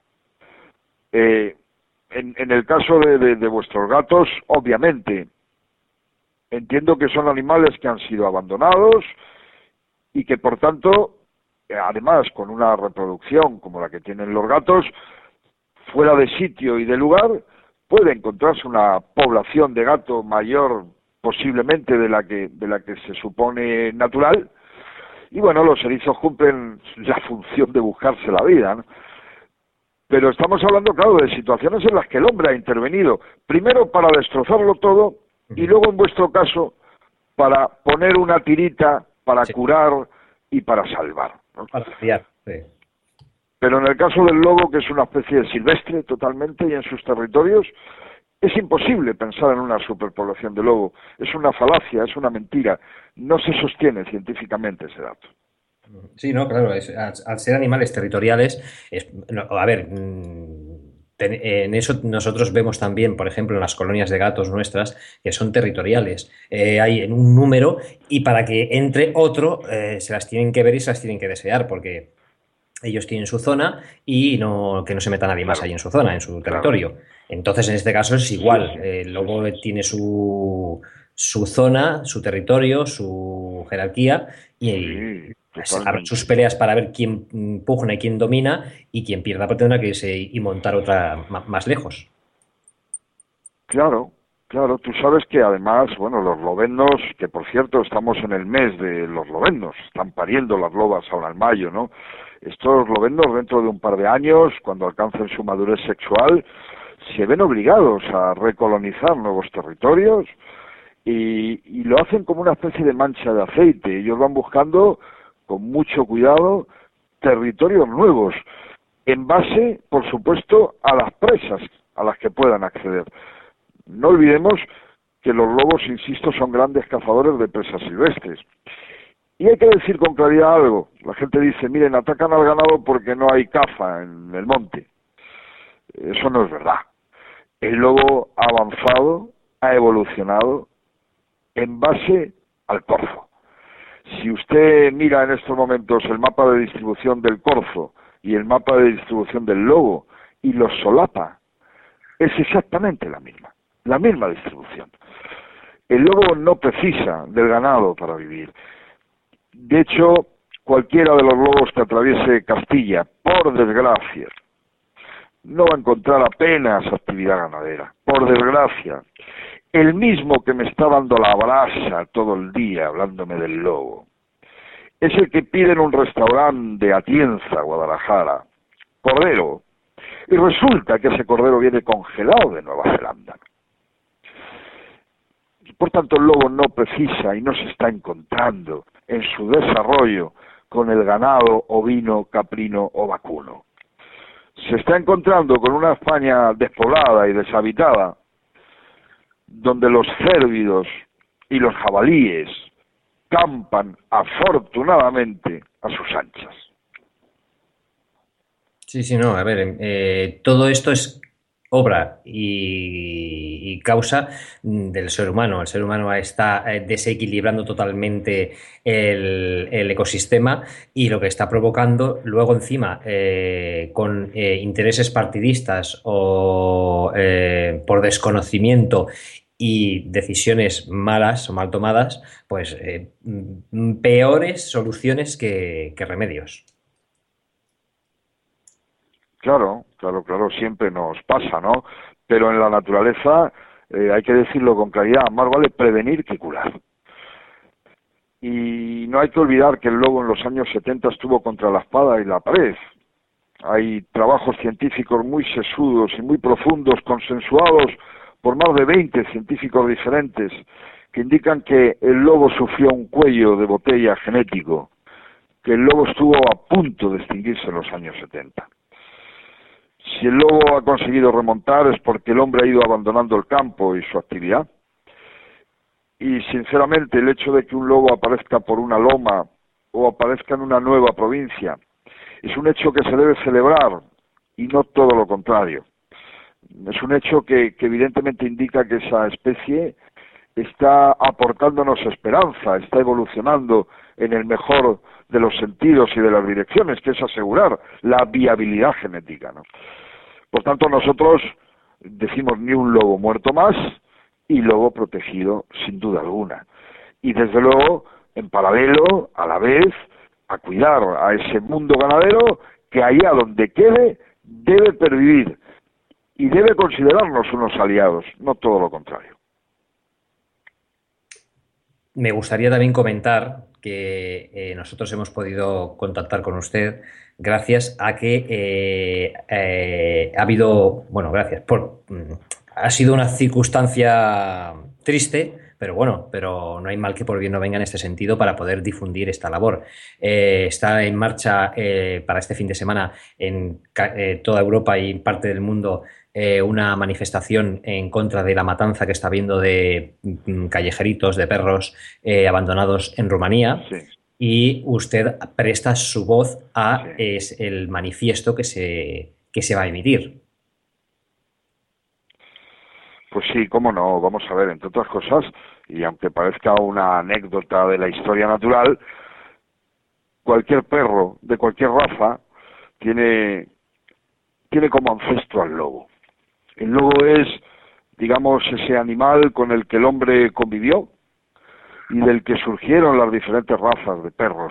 Eh, en, en el caso de, de, de vuestros gatos, obviamente, entiendo que son animales que han sido abandonados y que por tanto, además con una reproducción como la que tienen los gatos, fuera de sitio y de lugar, puede encontrarse una población de gato mayor posiblemente de la que de la que se supone natural, y bueno, los erizos cumplen la función de buscarse la vida, ¿no? Pero estamos hablando, claro, de situaciones en las que el hombre ha intervenido, primero para destrozarlo todo, y luego en vuestro caso para poner una tirita, para sí. curar y para salvar, ¿no? Para cambiar, sí. Pero en el caso del lobo, que es una especie silvestre totalmente y en sus territorios, es imposible pensar en una superpoblación de lobo. Es una falacia, es una mentira. No se sostiene científicamente ese dato. Sí, no, claro, es, al, al ser animales territoriales, es, no, a ver, ten, en eso nosotros vemos también, por ejemplo, en las colonias de gatos nuestras, que son territoriales. Eh, hay en un número y para que entre otro, eh, se las tienen que ver y se las tienen que desear, porque ellos tienen su zona y no, que no se meta nadie más Claro, ahí en su zona, en su claro. territorio. Entonces, en este caso es Sí, igual. sí. El lobo tiene su, su zona, su territorio, su jerarquía y Sí, habrá sus totalmente. peleas para ver quién pugna y quién domina y quien pierda pues tendrá que irse y montar otra ma- más lejos. Claro, claro. Tú sabes que además, bueno, los lobenos, que por cierto estamos en el mes de los lobenos, están pariendo las lobas ahora en mayo, ¿no? Estos lobenos dentro de un par de años, cuando alcancen su madurez sexual, se ven obligados a recolonizar nuevos territorios y, y lo hacen como una especie de mancha de aceite. Ellos van buscando con mucho cuidado territorios nuevos, en base, por supuesto, a las presas a las que puedan acceder. No olvidemos que los lobos, insisto, son grandes cazadores de presas silvestres. Y hay que decir con claridad algo. La gente dice, miren, atacan al ganado porque no hay caza en el monte. Eso no es verdad. El lobo ha avanzado, ha evolucionado en base al corzo. Si usted mira en estos momentos el mapa de distribución del corzo y el mapa de distribución del lobo y los solapa, es exactamente la misma, la misma distribución. El lobo no precisa del ganado para vivir. De hecho, cualquiera de los lobos que atraviese Castilla, por desgracia, no va a encontrar apenas actividad ganadera, por desgracia. El mismo que me está dando la brasa todo el día hablándome del lobo, es el que pide en un restaurante de Atienza, Guadalajara, cordero, y resulta que ese cordero viene congelado de Nueva Zelanda. Por tanto, el lobo no precisa y no se está encontrando en su desarrollo con el ganado ovino, caprino o vacuno. Se está encontrando con una España despoblada y deshabitada, donde los cérvidos y los jabalíes campan afortunadamente a sus anchas. Sí, sí, no, a ver, eh, todo esto es obra y, y causa del ser humano. El ser humano está eh, desequilibrando totalmente el, el ecosistema y lo que está provocando luego encima eh, con eh, intereses partidistas o eh, por desconocimiento y decisiones malas o mal tomadas, pues eh, peores soluciones que, que remedios. Claro, claro, claro, siempre nos pasa, ¿no? Pero en la naturaleza, eh, hay que decirlo con claridad, más vale prevenir que curar. Y no hay que olvidar que el lobo en los años setenta estuvo contra la espada y la pared. Hay trabajos científicos muy sesudos y muy profundos, consensuados por más de veinte científicos diferentes, que indican que el lobo sufrió un cuello de botella genético, que el lobo estuvo a punto de extinguirse en los años setenta. Si el lobo ha conseguido remontar es porque el hombre ha ido abandonando el campo y su actividad. Y sinceramente el hecho de que un lobo aparezca por una loma o aparezca en una nueva provincia es un hecho que se debe celebrar y no todo lo contrario. Es un hecho que, que evidentemente indica que esa especie está aportándonos esperanza, está evolucionando en el mejor de los sentidos y de las direcciones, que es asegurar la viabilidad genética, ¿no? Por tanto, nosotros decimos ni un lobo muerto más y lobo protegido sin duda alguna. Y desde luego, en paralelo, a la vez, a cuidar a ese mundo ganadero que allá donde quede debe pervivir y debe considerarnos unos aliados, no todo lo contrario. Me gustaría también comentar que eh, nosotros hemos podido contactar con usted gracias a que eh, eh, ha habido, bueno, gracias por, mm, ha sido una circunstancia triste pero bueno, pero no hay mal que por bien no venga en este sentido para poder difundir esta labor. Eh, está en marcha eh, para este fin de semana en eh, toda Europa y parte del mundo eh, una manifestación en contra de la matanza que está habiendo de mm, callejeritos, de perros eh, abandonados en Rumanía. Sí. Y usted presta su voz a Sí. es el manifiesto que se, que se va a emitir. Pues sí, cómo no, vamos a ver, entre otras cosas, y aunque parezca una anécdota de la historia natural, cualquier perro de cualquier raza tiene, tiene como ancestro al lobo. El lobo es, digamos, ese animal con el que el hombre convivió y del que surgieron las diferentes razas de perros.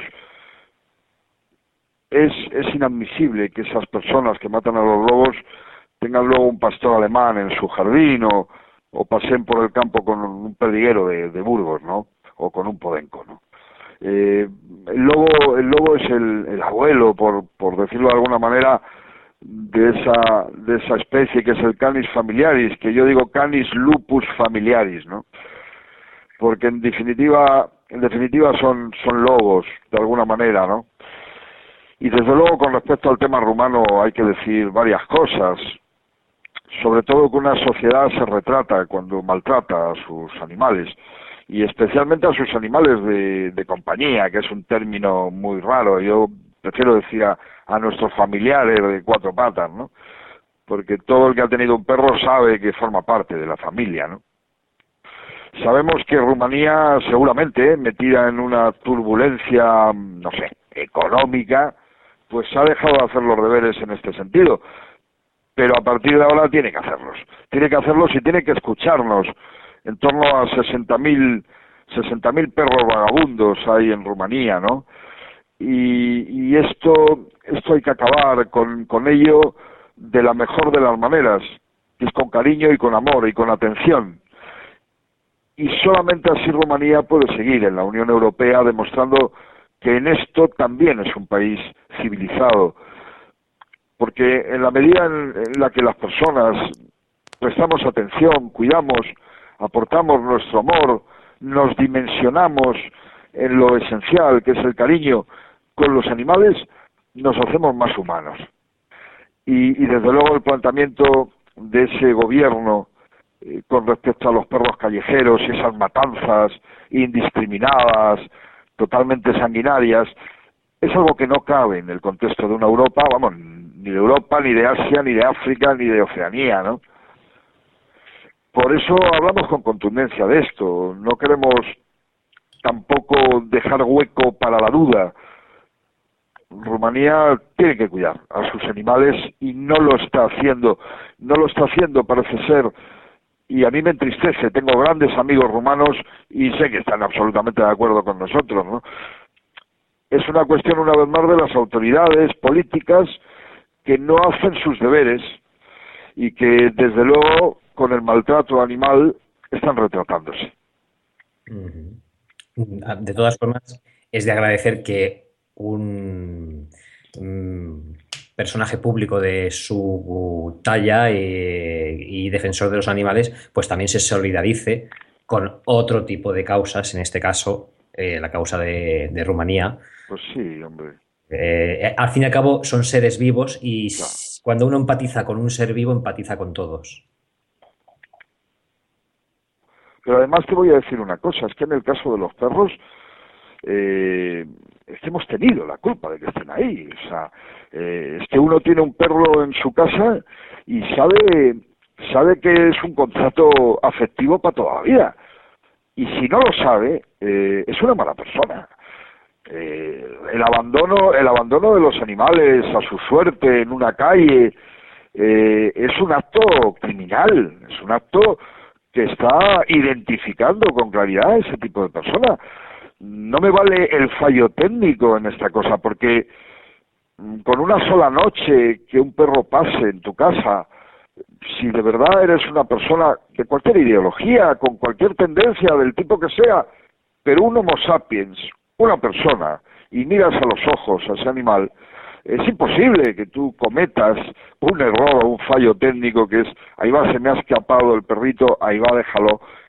Es, es inadmisible que esas personas que matan a los lobos tengan luego un pastor alemán en su jardín o, o pasen por el campo con un perdiguero de, de Burgos, ¿no? O con un podenco, ¿no? Eh, el lobo, el lobo es el, el abuelo, por, por decirlo de alguna manera, de esa, de esa especie que es el Canis familiaris, que yo digo Canis lupus familiaris, ¿no? Porque en definitiva, en definitiva son, son lobos, de alguna manera, ¿no? Y desde luego, con respecto al tema rumano, hay que decir varias cosas. Sobre todo que una sociedad se retrata cuando maltrata a sus animales, y especialmente a sus animales de, de compañía, que es un término muy raro. Yo prefiero decir a, a nuestros familiares de cuatro patas, ¿no? Porque todo el que ha tenido un perro sabe que forma parte de la familia, ¿no? Sabemos que Rumanía, seguramente, metida en una turbulencia, no sé, económica, pues ha dejado de hacer los deberes en este sentido. Pero a partir de ahora tiene que hacerlos. Tiene que hacerlos y tiene que escucharnos. En torno a sesenta mil perros vagabundos hay en Rumanía, ¿no? Y, y esto, esto hay que acabar con, con ello de la mejor de las maneras, que es con cariño y con amor y con atención. Y solamente así Rumanía puede seguir en la Unión Europea, demostrando que en esto también es un país civilizado. Porque en la medida en, en la que las personas prestamos atención, cuidamos, aportamos nuestro amor, nos dimensionamos en lo esencial, que es el cariño con los animales, nos hacemos más humanos. Y, y desde luego el planteamiento de ese gobierno eh, con respecto a los perros callejeros y esas matanzas indiscriminadas, totalmente sanguinarias, es algo que no cabe en el contexto de una Europa, vamos, ni de Europa, ni de Asia, ni de África, ni de Oceanía, ¿no? Por eso hablamos con contundencia de esto. No queremos tampoco dejar hueco para la duda. Rumanía tiene que cuidar a sus animales y no lo está haciendo. No lo está haciendo, parece ser, y a mí me entristece. Tengo grandes amigos rumanos y sé que están absolutamente de acuerdo con nosotros, ¿no? Es una cuestión, una vez más, de las autoridades políticas que no hacen sus deberes y que, desde luego, con el maltrato animal están retratándose. De todas formas, es de agradecer que un, un personaje público de su talla y, y defensor de los animales, pues también se solidarice con otro tipo de causas, en este caso, eh, la causa de, de Rumanía. Pues sí, hombre. Eh, al fin y al cabo son seres vivos y Claro. Cuando uno empatiza con un ser vivo, empatiza con todos. Pero además te voy a decir una cosa, es que en el caso de los perros, eh, es que hemos tenido la culpa de que estén ahí. O sea, eh, es que uno tiene un perro en su casa y sabe, sabe que es un contrato afectivo para toda la vida. Y si no lo sabe, eh, es una mala persona. Eh, el abandono el abandono de los animales a su suerte en una calle eh, es un acto criminal, es un acto que está identificando con claridad a ese tipo de persona. No me vale el fallo técnico en esta cosa, porque con una sola noche que un perro pase en tu casa, si de verdad eres una persona de cualquier ideología, con cualquier tendencia del tipo que sea, pero un homo sapiens, una persona, y miras a los ojos a ese animal, es imposible que tú cometas un error o un fallo técnico que es, ahí va, se me ha escapado el perrito, ahí va, déjalo,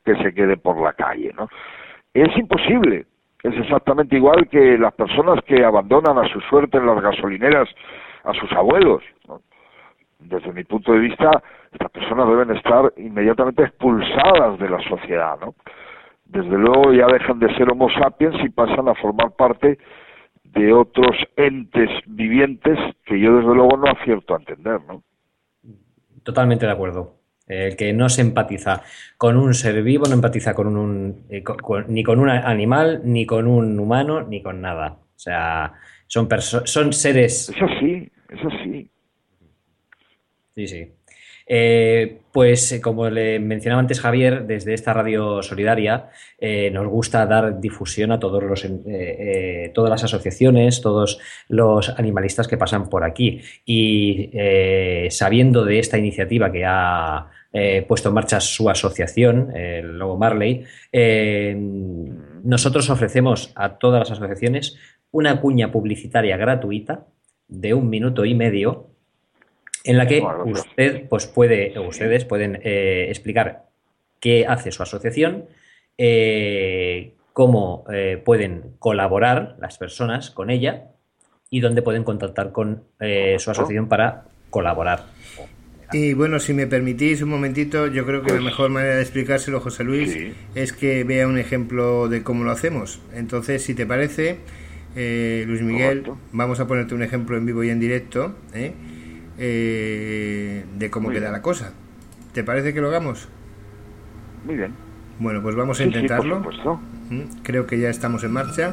que se quede por la calle, ¿no? Es imposible. Es exactamente igual que las personas que abandonan a su suerte en las gasolineras a sus abuelos, ¿no? Desde mi punto de vista, estas personas deben estar inmediatamente expulsadas de la sociedad, ¿no? Desde luego ya dejan de ser homo sapiens y pasan a formar parte de otros entes vivientes que yo desde luego no acierto a entender, ¿no? Totalmente de acuerdo. El que no se empatiza con un ser vivo, no empatiza con un eh, con, con, ni con un animal, ni con un humano, ni con nada. O sea, son perso- son seres. Eso sí, eso sí. Sí, sí. Eh, pues eh, como le mencionaba antes Javier, desde esta radio solidaria eh, nos gusta dar difusión a todos los, eh, eh, todas las asociaciones, todos los animalistas que pasan por aquí. Y eh, sabiendo de esta iniciativa que ha eh, puesto en marcha su asociación, el Lobo Marley, eh, nosotros ofrecemos a todas las asociaciones una cuña publicitaria gratuita de un minuto y medio, en la que Bueno, usted pues puede, o ustedes pueden eh, explicar qué hace su asociación, eh, cómo eh, pueden colaborar las personas con ella y dónde pueden contactar con eh, su asociación para colaborar. Y bueno, si me permitís un momentito, yo creo que la mejor manera de explicárselo, José Luis, Sí. es que vea un ejemplo de cómo lo hacemos. Entonces, si te parece, eh, Luis Miguel, Correcto. vamos a ponerte un ejemplo en vivo y en directo, ¿eh? Eh, de cómo Muy queda bien. la cosa. ¿Te parece que lo hagamos? Muy bien. Bueno, pues vamos a Sí, sí, intentarlo. por supuesto. ¿Mm? Creo que ya estamos en marcha.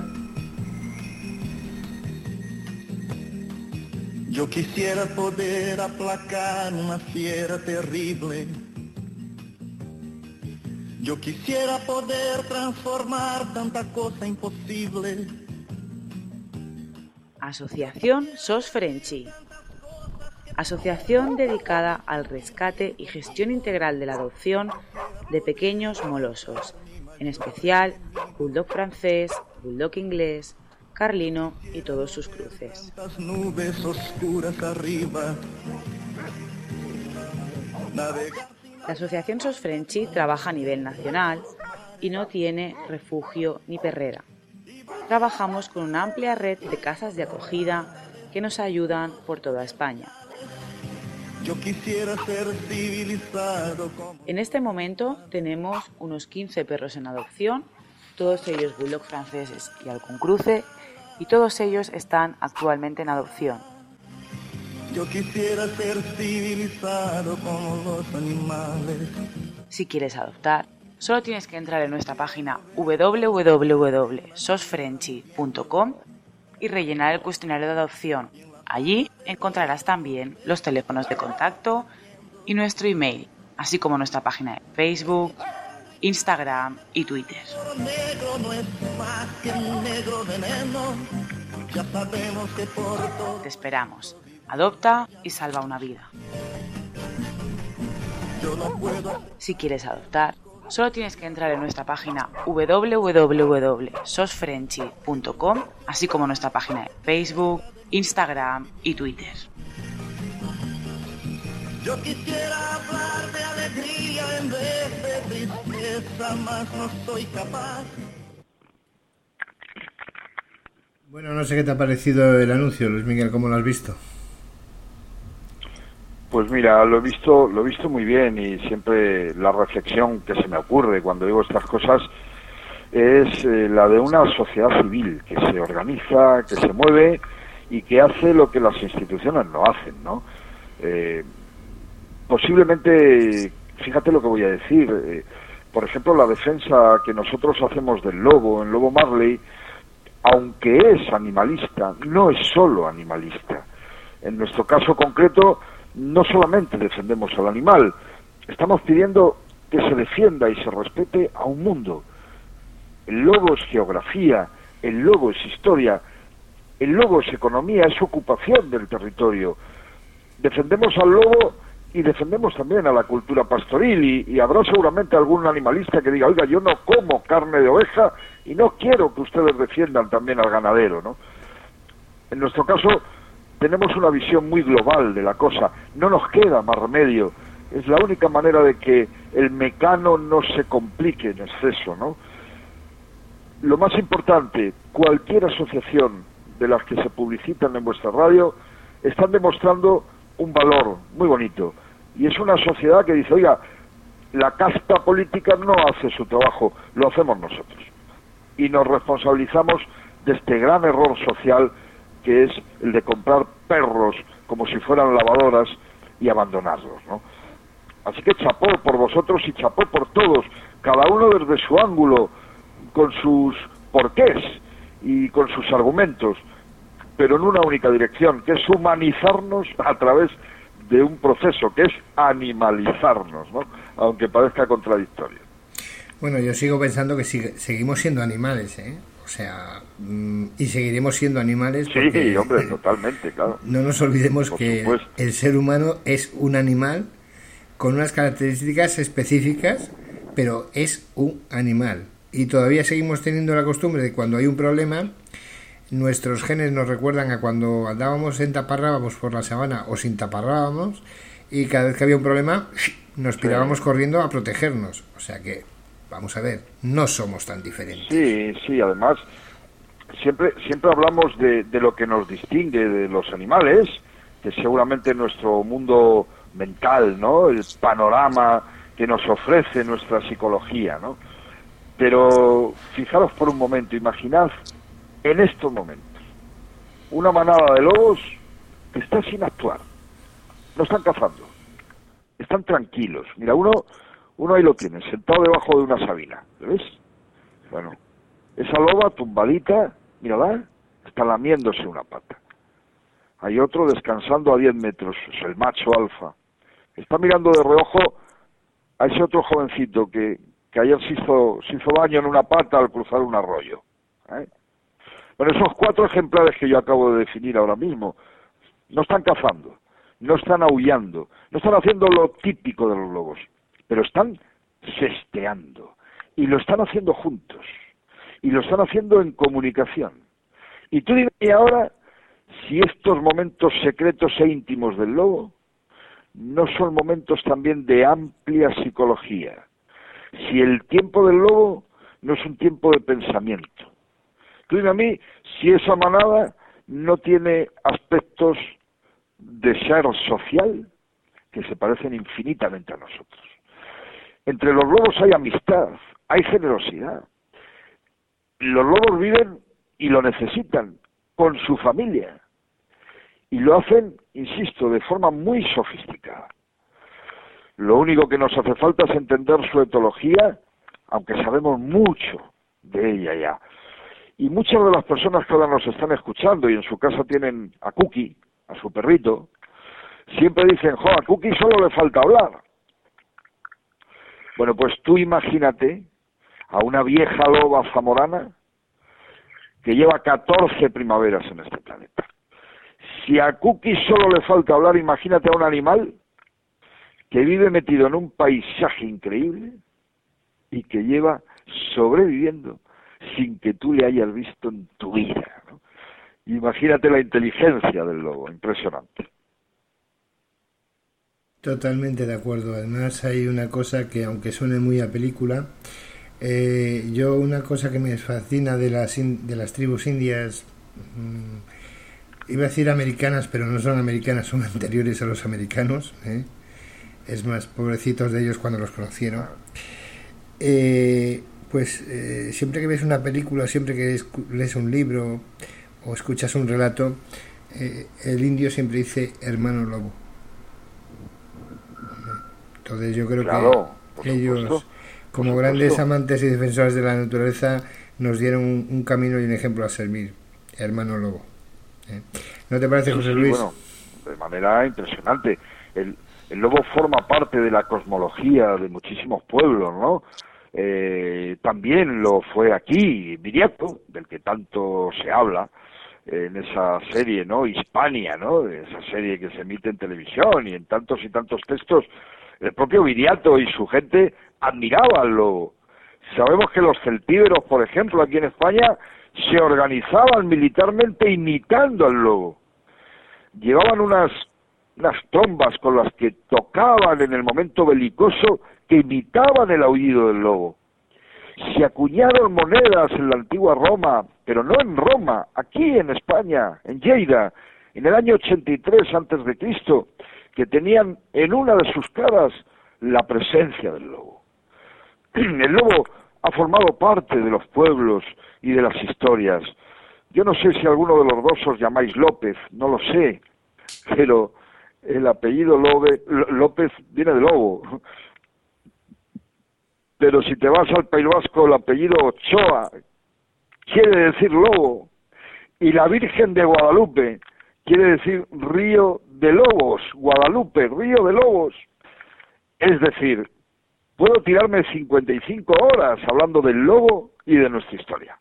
Yo quisiera poder aplacar una fiera terrible. Yo quisiera poder transformar tanta cosa imposible. Asociación Sos Frenchy. Asociación dedicada al rescate y gestión integral de la adopción de pequeños molosos, en especial bulldog francés, bulldog inglés, carlino y todos sus cruces. Tantas nubes oscuras arriba. Navegar. La Asociación Sos Frenchy trabaja a nivel nacional y no tiene refugio ni perrera. Trabajamos con una amplia red de casas de acogida que nos ayudan por toda España. Yo quisiera ser civilizado como... En este momento tenemos unos quince perros en adopción, todos ellos bulldog franceses y algún cruce, y todos ellos están actualmente en adopción. Yo quisiera ser civilizado como los animales. Si quieres adoptar, solo tienes que entrar en nuestra página doble u doble u doble u punto sos frenchy punto com y rellenar el cuestionario de adopción. Allí encontrarás también los teléfonos de contacto y nuestro email, así como nuestra página de Facebook, Instagram y Twitter. Negro no es más que un negro veneno. Ya sabemos que por todo... Te esperamos. Adopta y salva una vida. Yo no puedo... Si quieres adoptar, solo tienes que entrar en nuestra página doble u doble u doble u punto sos frenchy punto com, así como nuestra página de Facebook, Instagram y Twitter. Yo quisiera hablar de alegría en vez de tristeza, mas no soy capaz. Bueno, no sé qué te ha parecido el anuncio, Luis Miguel, ¿cómo lo has visto? Pues mira, lo he visto, lo he visto muy bien, y siempre la reflexión que se me ocurre cuando digo estas cosas es eh, la de una sociedad civil que se organiza, que se mueve y que hace lo que las instituciones no hacen, ¿no? Eh, posiblemente, fíjate lo que voy a decir, eh, por ejemplo, la defensa que nosotros hacemos del lobo, en Lobo Marley, aunque es animalista, no es solo animalista. En nuestro caso concreto, no solamente defendemos al animal, estamos pidiendo que se defienda y se respete a un mundo. El lobo es geografía, el lobo es historia, el lobo es economía, es ocupación del territorio. Defendemos al lobo y defendemos también a la cultura pastoril, y, y habrá seguramente algún animalista que diga, oiga, yo no como carne de oveja y no quiero que ustedes defiendan también al ganadero, ¿no? En nuestro caso tenemos una visión muy global de la cosa, no nos queda más remedio Es la única manera de que el mecano no se complique en exceso, ¿no? Lo más importante, cualquier asociación de las que se publicitan en vuestra radio están demostrando un valor muy bonito. Y es una sociedad que dice, oiga, la casta política no hace su trabajo, lo hacemos nosotros. Y nos responsabilizamos de este gran error social que es el de comprar perros como si fueran lavadoras y abandonarlos, ¿no? Así que chapó por vosotros y chapó por todos, cada uno desde su ángulo, con sus porqués y con sus argumentos, pero en una única dirección, que es humanizarnos a través de un proceso, que es animalizarnos, ¿no? Aunque parezca contradictorio. Bueno, yo sigo pensando que sigue, seguimos siendo animales, ¿eh? O sea, mmm, y seguiremos siendo animales porque, sí, hombre, totalmente, claro. No nos olvidemos por que supuesto. El ser humano es un animal con unas características específicas, pero es un animal. Y todavía seguimos teniendo la costumbre de cuando hay un problema, nuestros genes nos recuerdan a cuando andábamos en taparrábamos por la sabana o sin taparrábamos, y cada vez que había un problema nos pirábamos sí. corriendo a protegernos. O sea que, vamos a ver, no somos tan diferentes. Sí, sí, además, siempre siempre hablamos de, de lo que nos distingue de los animales, que seguramente nuestro mundo mental, ¿no? El panorama que nos ofrece nuestra psicología, ¿no? Pero fijaros por un momento, imaginad en estos momentos una manada de lobos que está sin actuar, no están cazando, están tranquilos. Mira, uno uno ahí lo tiene, sentado debajo de una sabina, ¿lo ves? Bueno, esa loba tumbadita, mírala, está lamiéndose una pata. Hay otro descansando a diez metros, es el macho alfa. Está mirando de reojo a ese otro jovencito que, que ayer se hizo, se hizo daño en una pata al cruzar un arroyo. ¿eh? Bueno, esos cuatro ejemplares que yo acabo de definir ahora mismo no están cazando, no están aullando, no están haciendo lo típico de los lobos, pero están sesteando, y lo están haciendo juntos, y lo están haciendo en comunicación. Y tú dime ahora si estos momentos secretos e íntimos del lobo no son momentos también de amplia psicología, si el tiempo del lobo no es un tiempo de pensamiento. Tú dime a mí si esa manada no tiene aspectos de ser social que se parecen infinitamente a nosotros. Entre los lobos hay amistad, hay generosidad. Los lobos viven y lo necesitan con su familia. Y lo hacen, insisto, de forma muy sofisticada. Lo único que nos hace falta es entender su etología, aunque sabemos mucho de ella ya. Y muchas de las personas que ahora nos están escuchando y en su casa tienen a Cookie, a su perrito, siempre dicen, jo, a Cookie solo le falta hablar. Bueno, pues tú imagínate a una vieja loba zamorana que lleva catorce primaveras en este planeta. Si a Cookie solo le falta hablar, imagínate a un animal que vive metido en un paisaje increíble y que lleva sobreviviendo sin que tú le hayas visto en tu vida, ¿no? Imagínate la inteligencia del lobo, impresionante. Totalmente de acuerdo. Además hay una cosa que, aunque suene muy a película, eh, yo una cosa que me fascina de las, in, de las tribus indias, mmm, iba a decir americanas, pero no son americanas, son anteriores a los americanos, ¿eh? Es más, pobrecitos de ellos cuando los conocieron. Eh, pues eh, siempre que ves una película, siempre que lees un libro o escuchas un relato, eh, el indio siempre dice hermano lobo. Entonces yo creo claro, que ellos, como grandes amantes y defensores de la naturaleza, nos dieron un, un camino y un ejemplo a servir, hermano lobo. ¿Eh? ¿No te parece, José Luis? Sí, bueno, de manera impresionante. El, el lobo forma parte de la cosmología de muchísimos pueblos, ¿no? Eh, también lo fue aquí Viriato, del que tanto se habla eh, en esa serie, ¿no? Hispania, ¿no? Esa serie que se emite en televisión y en tantos y tantos textos. El propio Viriato y su gente admiraban al lobo. Sabemos que los celtíberos, por ejemplo, aquí en España, se organizaban militarmente imitando al lobo. Llevaban unas unas trombas con las que tocaban en el momento belicoso que imitaban el aullido del lobo. Se acuñaron monedas en la antigua Roma, pero no en Roma, aquí en España, en Lleida, en el año ochenta y tres antes de Cristo, que tenían en una de sus caras la presencia del lobo. El lobo ha formado parte de los pueblos y de las historias. Yo no sé si alguno de los dos os llamáis López, no lo sé, pero el apellido Lobe, López viene de lobo. Pero si te vas al País Vasco, el apellido Ochoa quiere decir lobo, y la Virgen de Guadalupe quiere decir río de lobos, Guadalupe, río de lobos. Es decir, puedo tirarme cincuenta y cinco horas hablando del lobo y de nuestra historia.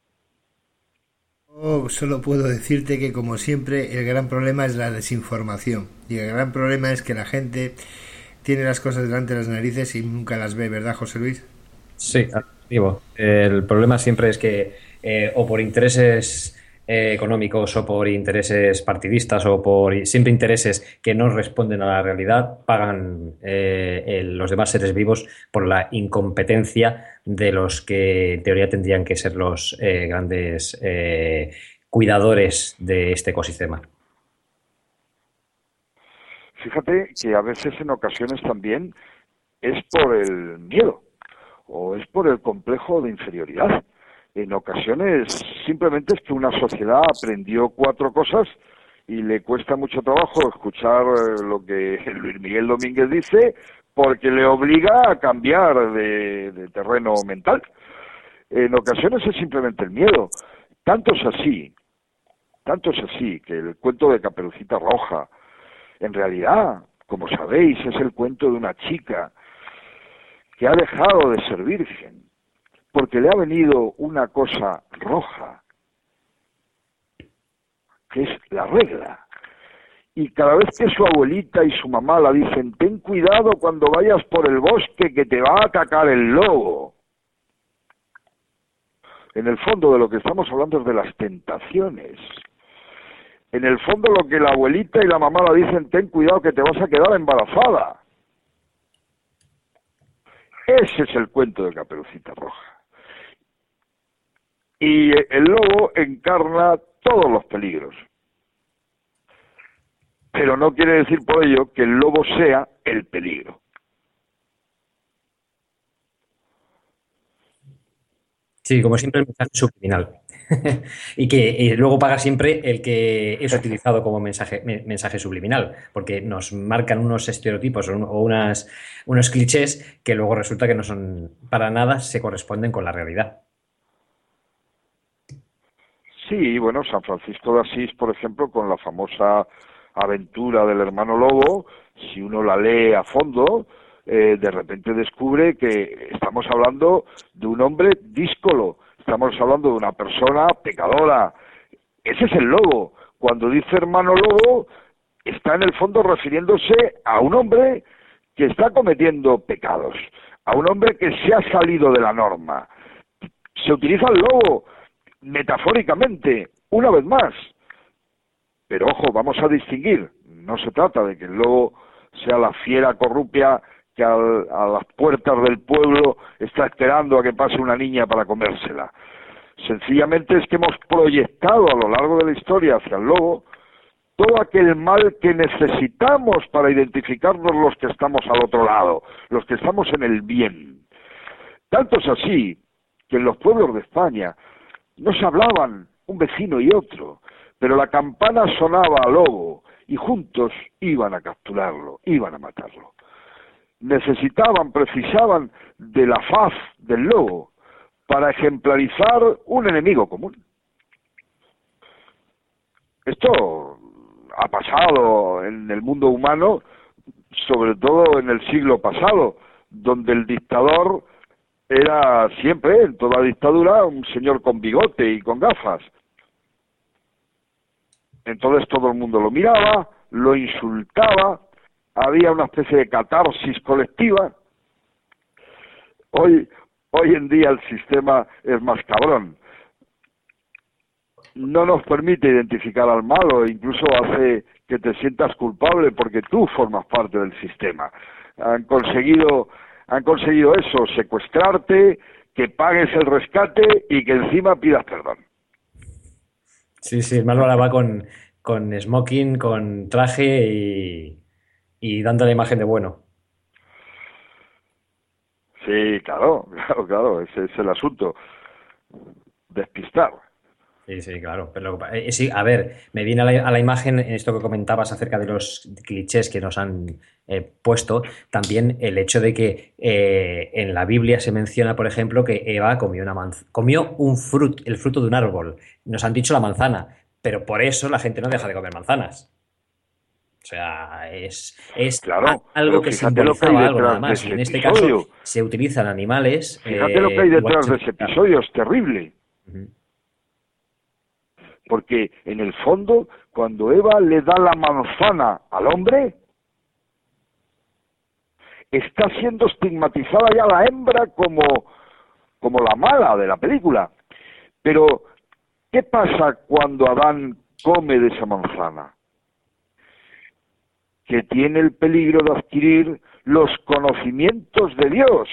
Yo solo puedo decirte que, como siempre, el gran problema es la desinformación, y el gran problema es que la gente tiene las cosas delante de las narices y nunca las ve, ¿verdad, José Luis? Sí, digo, el problema siempre es que eh, o por intereses eh, económicos o por intereses partidistas o por siempre intereses que no responden a la realidad, pagan eh, el, los demás seres vivos por la incompetencia de los que en teoría tendrían que ser los eh, grandes eh, cuidadores de este ecosistema. Fíjate que a veces en ocasiones también es por el miedo o es por el complejo de inferioridad. En ocasiones simplemente es que una sociedad aprendió cuatro cosas y le cuesta mucho trabajo escuchar lo que Luis Miguel Domínguez dice porque le obliga a cambiar de, de terreno mental. En ocasiones es simplemente el miedo. Tanto es así, tanto es así que el cuento de Caperucita Roja, en realidad, como sabéis, es el cuento de una chica que ha dejado de ser virgen porque le ha venido una cosa roja, que es la regla. Y cada vez que su abuelita y su mamá la dicen, ten cuidado cuando vayas por el bosque que te va a atacar el lobo. En el fondo de lo que estamos hablando es de las tentaciones. En el fondo lo que la abuelita y la mamá la dicen, ten cuidado que te vas a quedar embarazada. Ese es el cuento de Caperucita Roja. Y el lobo encarna todos los peligros. Pero no quiere decir por ello que el lobo sea el peligro. Sí, como siempre, el mensaje subliminal. y que y luego paga siempre el que es utilizado como mensaje, mensaje subliminal, porque nos marcan unos estereotipos o, un, o unas, unos clichés que luego resulta que no son para nada, se corresponden con la realidad. Sí, bueno, San Francisco de Asís, por ejemplo, con la famosa aventura del hermano lobo, si uno la lee a fondo, eh, de repente descubre que estamos hablando de un hombre díscolo, estamos hablando de una persona pecadora. Ese es el lobo. Cuando dice hermano lobo, está en el fondo refiriéndose a un hombre que está cometiendo pecados, a un hombre que se ha salido de la norma. Se utiliza el lobo metafóricamente, una vez más. Pero ojo, vamos a distinguir. No se trata de que el lobo sea la fiera corrupia que al, a las puertas del pueblo está esperando a que pase una niña para comérsela. Sencillamente es que hemos proyectado a lo largo de la historia hacia el lobo todo aquel mal que necesitamos para identificarnos los que estamos al otro lado, los que estamos en el bien. Tanto es así que en los pueblos de España no se hablaban un vecino y otro, pero la campana sonaba al lobo y juntos iban a capturarlo, iban a matarlo. Necesitaban, precisaban de la faz del lobo para ejemplarizar un enemigo común. Esto ha pasado en el mundo humano, sobre todo en el siglo pasado, donde el dictador era siempre, en toda dictadura, un señor con bigote y con gafas. Entonces todo el mundo lo miraba, lo insultaba, había una especie de catarsis colectiva. Hoy, hoy en día el sistema es más cabrón. no nos permite identificar al malo, incluso hace que te sientas culpable porque tú formas parte del sistema. Han conseguido, han conseguido eso, secuestrarte, que pagues el rescate y que encima pidas perdón. Sí, sí, el malo ahora va con, con smoking, con traje y, y dando la imagen de bueno. Sí, claro, claro, claro, ese es el asunto. Despistar. Sí, sí, claro. Pero, eh, sí, a ver, me viene a la, a la imagen en esto que comentabas acerca de los clichés que nos han eh, puesto, también el hecho de que eh, en la Biblia se menciona, por ejemplo, que Eva comió una manz- comió un fruto, el fruto de un árbol. Nos han dicho la manzana, pero por eso la gente no deja de comer manzanas. O sea, es, es Claro, algo pero que fíjate lo que hay simbolizaba algo nada detrás de más. Y ese en este caso episodio. se utilizan animales. Fíjate lo que eh, hay igual que detrás se de ese utiliza- episodio, es terrible. Ujú. Porque en el fondo, cuando Eva le da la manzana al hombre, está siendo estigmatizada ya la hembra como, como la mala de la película. Pero, ¿qué pasa cuando Adán come de esa manzana? Que tiene el peligro de adquirir los conocimientos de Dios.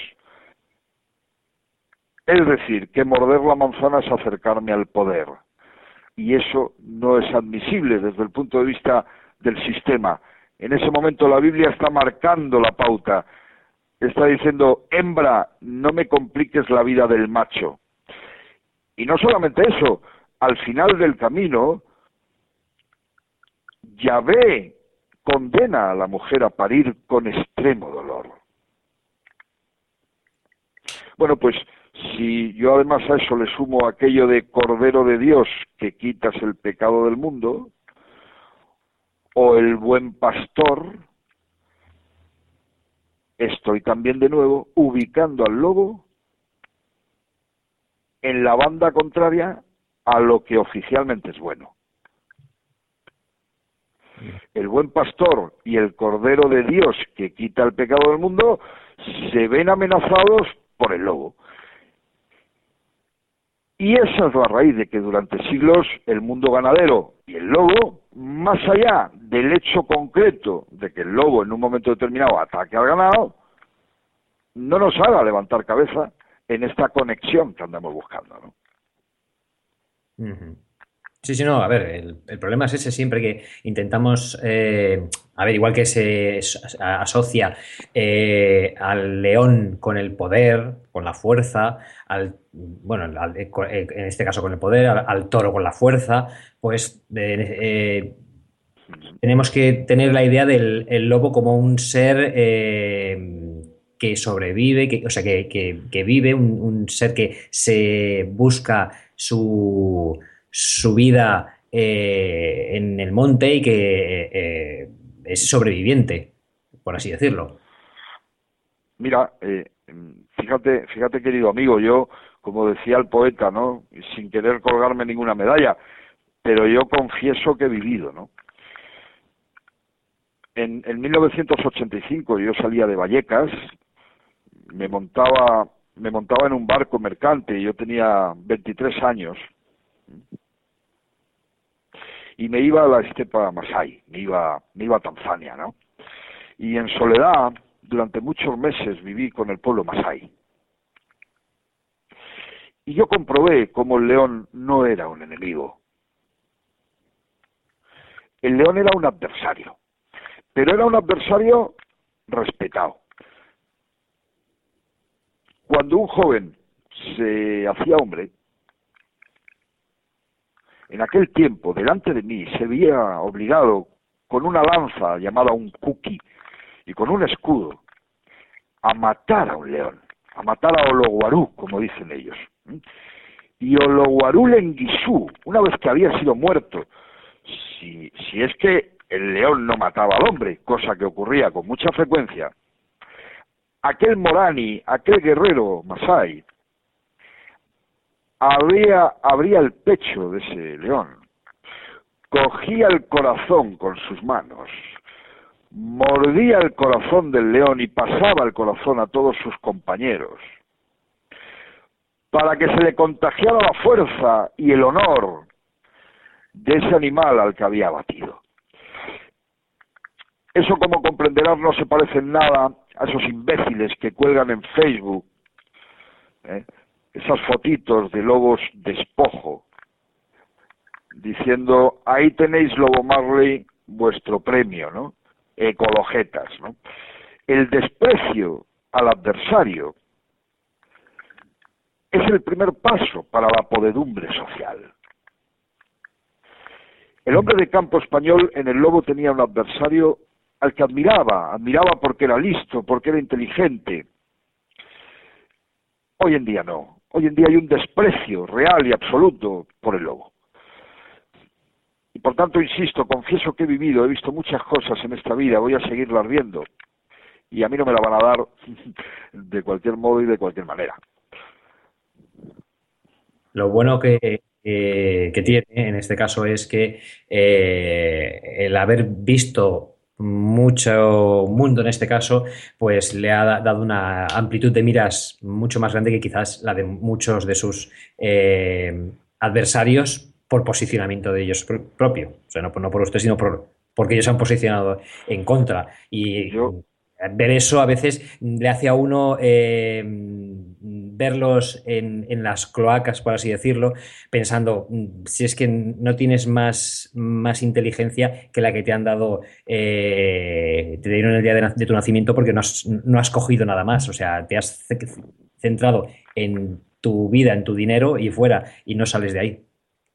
Es decir, que morder la manzana es acercarme al poder. Y eso no es admisible desde el punto de vista del sistema. En ese momento la Biblia está marcando la pauta. Está diciendo, hembra, no me compliques la vida del macho. Y no solamente eso, al final del camino, Yahvé condena a la mujer a parir con extremo dolor. Bueno, pues si yo además a eso le sumo aquello de Cordero de Dios que quitas el pecado del mundo, o el buen pastor, estoy también de nuevo ubicando al lobo en la banda contraria a lo que oficialmente es bueno. El buen pastor y el Cordero de Dios que quita el pecado del mundo se ven amenazados por el lobo. Y esa es la raíz de que durante siglos el mundo ganadero y el lobo, más allá del hecho concreto de que el lobo en un momento determinado ataque al ganado, no nos haga levantar cabeza en esta conexión que andamos buscando, ¿no? Ujú. Sí, sí, no, a ver, el, el problema es ese siempre que intentamos, eh, a ver, igual que se as- asocia eh, al león con el poder, con la fuerza, al, bueno, al- eh, en este caso con el poder, al, al toro con la fuerza, pues eh, eh, tenemos que tener la idea del el lobo como un ser eh, que sobrevive, que, o sea, que, que- que vive, un, un ser que se busca su, su vida eh, en el monte y que eh, es sobreviviente, por así decirlo. Mira, eh, fíjate, fíjate querido amigo, yo, como decía el poeta, ¿no? Sin querer colgarme ninguna medalla, pero yo confieso que he vivido, ¿no? En, en mil novecientos ochenta y cinco yo salía de Vallecas, me montaba, me montaba en un barco mercante, yo tenía veintitrés años, y me iba a la estepa Masái, me iba, me iba a Tanzania, ¿no? Y en soledad, durante muchos meses viví con el pueblo Masái. Y yo comprobé cómo el león no era un enemigo. El león era un adversario, pero era un adversario respetado. Cuando un joven se hacía hombre, en aquel tiempo, delante de mí, se veía obligado con una lanza llamada un kuki y con un escudo a matar a un león, a matar a Ologuarú, como dicen ellos. Y Ologuarú Lenguisú, una vez que había sido muerto, si, si es que el león no mataba al hombre, cosa que ocurría con mucha frecuencia, aquel Morani, aquel guerrero Masái, abría, abría el pecho de ese león, cogía el corazón con sus manos, mordía el corazón del león y pasaba el corazón a todos sus compañeros, para que se le contagiara la fuerza y el honor de ese animal al que había abatido. Eso, como comprenderás, no se parece en nada a esos imbéciles que cuelgan en Facebook ¿eh? esas fotitos de lobos despojo, diciendo, ahí tenéis, Lobo Marley, vuestro premio, ¿no? Ecologetas, ¿no? El desprecio al adversario es el primer paso para la podedumbre social. El hombre de campo español en el lobo tenía un adversario al que admiraba, admiraba porque era listo, porque era inteligente. Hoy en día no. Hoy en día hay un desprecio real y absoluto por el lobo. Y por tanto, insisto, confieso que he vivido, he visto muchas cosas en esta vida, voy a seguirlas viendo. Y a mí no me la van a dar de cualquier modo y de cualquier manera. Lo bueno que, eh, que tiene en este caso es que eh, el haber visto mucho mundo en este caso, pues le ha dado una amplitud de miras mucho más grande que quizás la de muchos de sus eh, adversarios por posicionamiento de ellos pr propio. O sea, no, no por usted, sino por, porque ellos se han posicionado en contra. Y yo... ver eso a veces le hace a uno eh, verlos en, en las cloacas, por así decirlo, pensando si es que no tienes más, más inteligencia que la que te han dado, eh, te dieron el día de, de tu nacimiento, porque no has, no has cogido nada más. O sea, te has centrado en tu vida, en tu dinero y fuera, y no sales de ahí.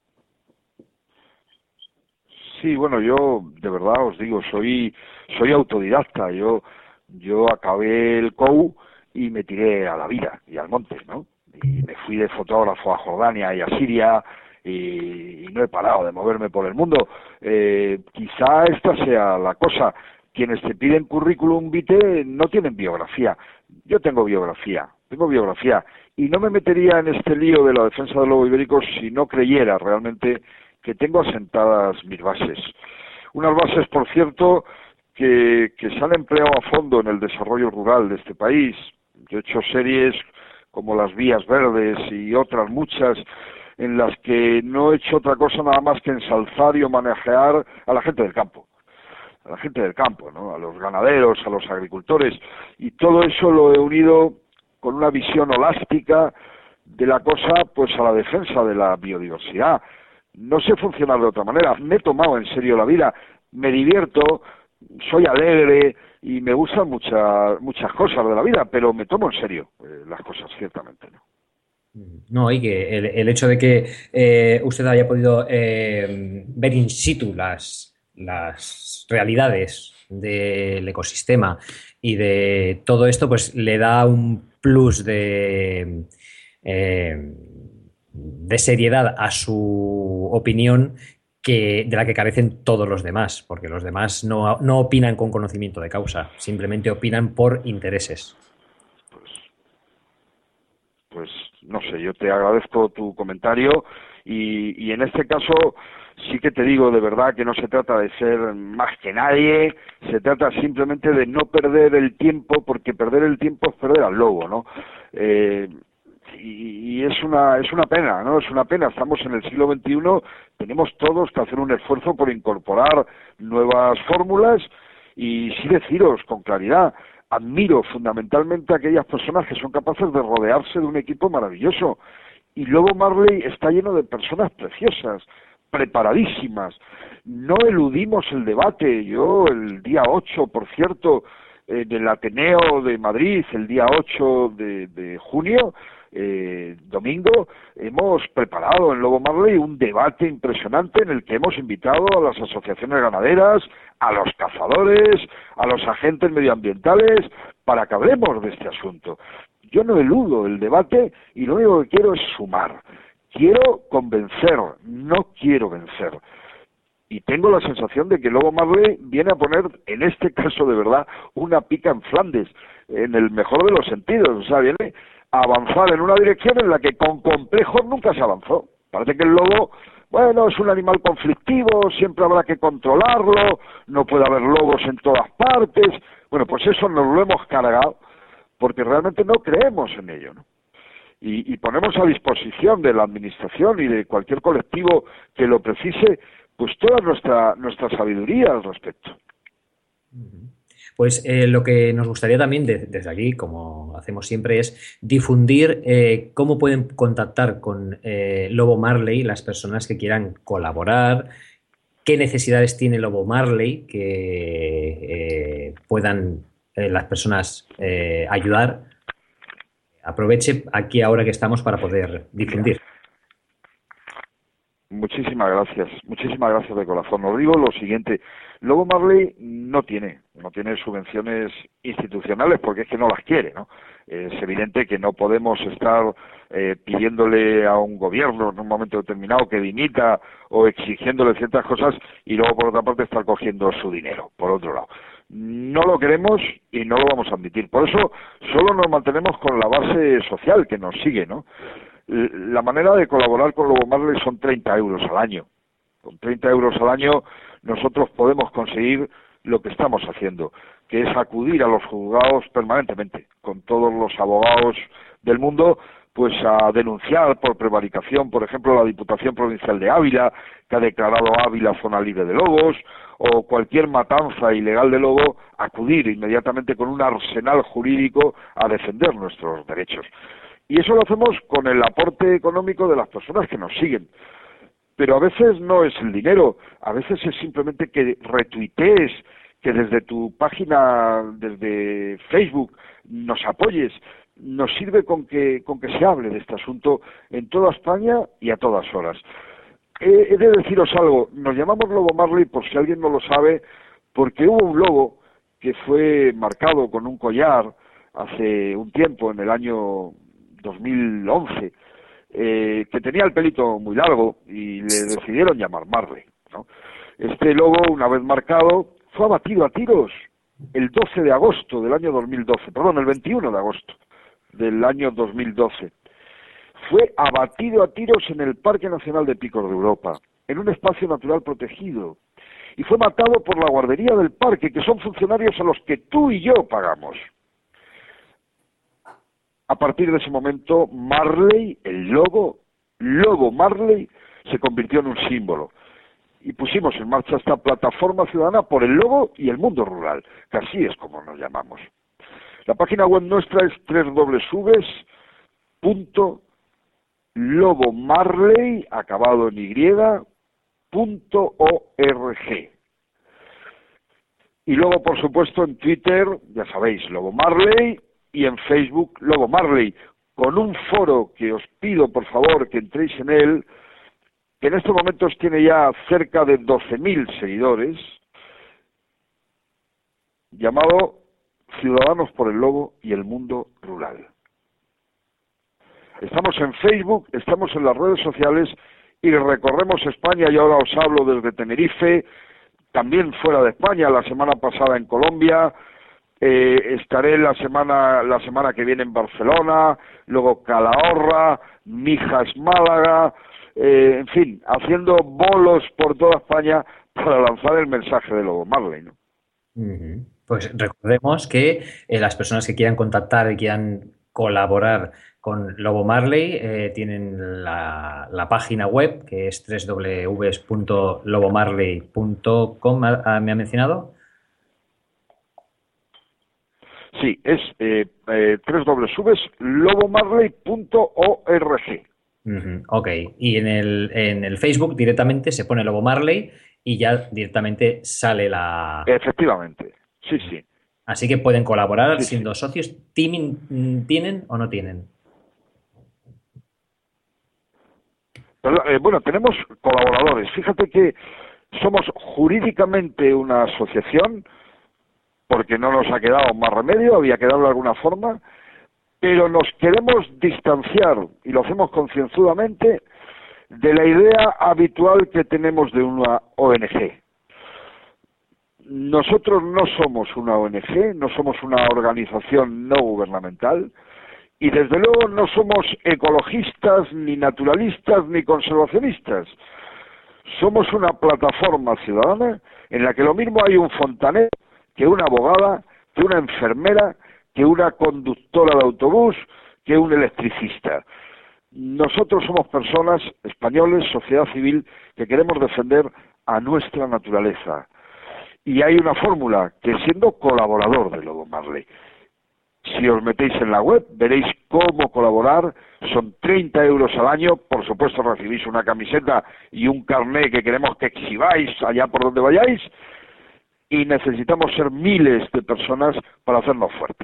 Sí, bueno, yo de verdad os digo, soy, soy autodidacta. Yo Yo acabé el C O U y me tiré a la vida y al monte, ¿no? Y me fui de fotógrafo a Jordania y a Siria y, y no he parado de moverme por el mundo. Eh, quizá esta sea la cosa. Quienes te piden currículum vitae no tienen biografía. Yo tengo biografía, tengo biografía. Y no me metería en este lío de la defensa del lobo ibérico si no creyera realmente que tengo asentadas mis bases. Unas bases, por cierto, Que, que se han empleado a fondo en el desarrollo rural de este país. Yo he hecho series como Las Vías Verdes y otras muchas en las que no he hecho otra cosa nada más que ensalzar y homenajear a la gente del campo, a la gente del campo, ¿no? A los ganaderos, a los agricultores, y todo eso lo he unido con una visión holástica de la cosa, pues a la defensa de la biodiversidad. No sé funcionar de otra manera. Me he tomado en serio la vida, me divierto, soy alegre y me gustan muchas muchas cosas de la vida, pero me tomo en serio eh, las cosas, ciertamente, ¿no? No, y que el, el hecho de que eh, usted haya podido eh, ver in situ las, las realidades del ecosistema y de todo esto, pues le da un plus de, eh, de seriedad a su opinión, que, de la que carecen todos los demás, porque los demás no, no opinan con conocimiento de causa, simplemente opinan por intereses. Pues, pues no sé, yo te agradezco tu comentario y, y en este caso sí que te digo de verdad que no se trata de ser más que nadie, se trata simplemente de no perder el tiempo, porque perder el tiempo es perder al lobo, ¿no? Eh, Y, y es una es una pena, ¿no? Es una pena. Estamos en el siglo veintiuno, tenemos todos que hacer un esfuerzo por incorporar nuevas fórmulas y sí deciros con claridad, admiro fundamentalmente a aquellas personas que son capaces de rodearse de un equipo maravilloso. Y Lobo Marley está lleno de personas preciosas, preparadísimas. No eludimos el debate. Yo el día ocho, por cierto, en el Ateneo de Madrid, el día ocho de, de junio, Eh, domingo, hemos preparado en Lobo Marley un debate impresionante en el que hemos invitado a las asociaciones ganaderas, a los cazadores, a los agentes medioambientales, para que hablemos de este asunto. Yo no eludo el debate y lo único que quiero es sumar. Quiero convencer, no quiero vencer. Y tengo la sensación de que Lobo Marley viene a poner, en este caso de verdad, una pica en Flandes, en el mejor de los sentidos. O sea, viene a avanzar en una dirección en la que con complejos nunca se avanzó. Parece que el lobo, bueno, es un animal conflictivo, siempre habrá que controlarlo, no puede haber lobos en todas partes. Bueno, pues eso nos lo hemos cargado porque realmente no creemos en ello, ¿no? y, y ponemos a disposición de la administración y de cualquier colectivo que lo precise, pues toda nuestra nuestra sabiduría al respecto. Pues eh, lo que nos gustaría también de, desde aquí, como hacemos siempre, es difundir eh, cómo pueden contactar con eh, Lobo Marley las personas que quieran colaborar, qué necesidades tiene Lobo Marley que eh, puedan eh, las personas eh, ayudar. Aproveche aquí ahora que estamos para poder difundir. Muchísimas gracias, muchísimas gracias de corazón. Os digo lo siguiente, Lobo Marley no tiene, no tiene subvenciones institucionales porque es que no las quiere, ¿no? Es evidente que no podemos estar eh, pidiéndole a un gobierno en un momento determinado que dimita o exigiéndole ciertas cosas y luego por otra parte estar cogiendo su dinero, por otro lado. No lo queremos y no lo vamos a admitir. Por eso solo nos mantenemos con la base social que nos sigue, ¿no? La manera de colaborar con Lobo Marley son treinta euros al año. Con treinta euros al año nosotros podemos conseguir lo que estamos haciendo, que es acudir a los juzgados permanentemente, con todos los abogados del mundo, pues a denunciar por prevaricación, por ejemplo, la Diputación Provincial de Ávila, que ha declarado Ávila zona libre de lobos, o cualquier matanza ilegal de lobo, acudir inmediatamente con un arsenal jurídico a defender nuestros derechos. Y eso lo hacemos con el aporte económico de las personas que nos siguen. Pero a veces no es el dinero, a veces es simplemente que retuitees, que desde tu página, desde Facebook, nos apoyes. Nos sirve con que, con que se hable de este asunto en toda España y a todas horas. He, he de deciros algo, nos llamamos Lobo Marley, por si alguien no lo sabe, porque hubo un lobo que fue marcado con un collar hace un tiempo, en el año dos mil once, eh, que tenía el pelito muy largo y le decidieron llamar Marley, ¿no? Este lobo, una vez marcado, fue abatido a tiros el doce de agosto del año dos mil doce, perdón, el veintiuno de agosto del año dos mil doce. Fue abatido a tiros en el Parque Nacional de Picos de Europa, en un espacio natural protegido, y fue matado por la guardería del parque, que son funcionarios a los que tú y yo pagamos. A partir de ese momento, Marley, el lobo, Lobo Marley, se convirtió en un símbolo. Y pusimos en marcha esta plataforma ciudadana por el lobo y el mundo rural, que así es como nos llamamos. La página web nuestra es doble u doble u doble u punto lobo marley, acabado en y, punto org. Y luego, por supuesto, en Twitter, ya sabéis, Lobo Marley, y en Facebook, Lobo Marley, con un foro que os pido, por favor, que entréis en él, que en estos momentos tiene ya cerca de doce mil seguidores, llamado Ciudadanos por el Lobo y el Mundo Rural. Estamos en Facebook, estamos en las redes sociales y recorremos España, y ahora os hablo desde Tenerife, también fuera de España, la semana pasada en Colombia. Eh, estaré la semana la semana que viene en Barcelona, luego Calahorra, Mijas, Málaga, eh, en fin, haciendo bolos por toda España para lanzar el mensaje de Lobo Marley, ¿no? Uh-huh. Pues recordemos que eh, las personas que quieran contactar y quieran colaborar con Lobo Marley eh, tienen la, la página web, que es doble u doble u doble u punto lobo marley punto com, ¿me ha mencionado? Sí, es eh, eh, doble u doble u doble u punto lobo marley punto org. Uh-huh. Ok, y en el, en el Facebook directamente se pone Lobo Marley y ya directamente sale la... Efectivamente, sí, sí. Así que pueden colaborar sí, siendo sí. socios. ¿Tienen, ¿Tienen o no tienen? Pero, eh, bueno, tenemos colaboradores. Fíjate que somos jurídicamente una asociación, porque no nos ha quedado más remedio, había que darlo de alguna forma, pero nos queremos distanciar, y lo hacemos concienzudamente, de la idea habitual que tenemos de una O N G. Nosotros no somos una O N G, no somos una organización no gubernamental, y desde luego no somos ecologistas, ni naturalistas, ni conservacionistas. Somos una plataforma ciudadana en la que lo mismo hay un fontanero, que una abogada, que una enfermera, que una conductora de autobús, que un electricista. Nosotros somos personas españoles, sociedad civil, que queremos defender a nuestra naturaleza. Y hay una fórmula, que siendo colaborador de Lobo Marley. Si os metéis en la web, veréis cómo colaborar. Son treinta euros al año. Por supuesto, recibís una camiseta y un carné que queremos que exhibáis allá por donde vayáis. Y necesitamos ser miles de personas para hacernos fuertes.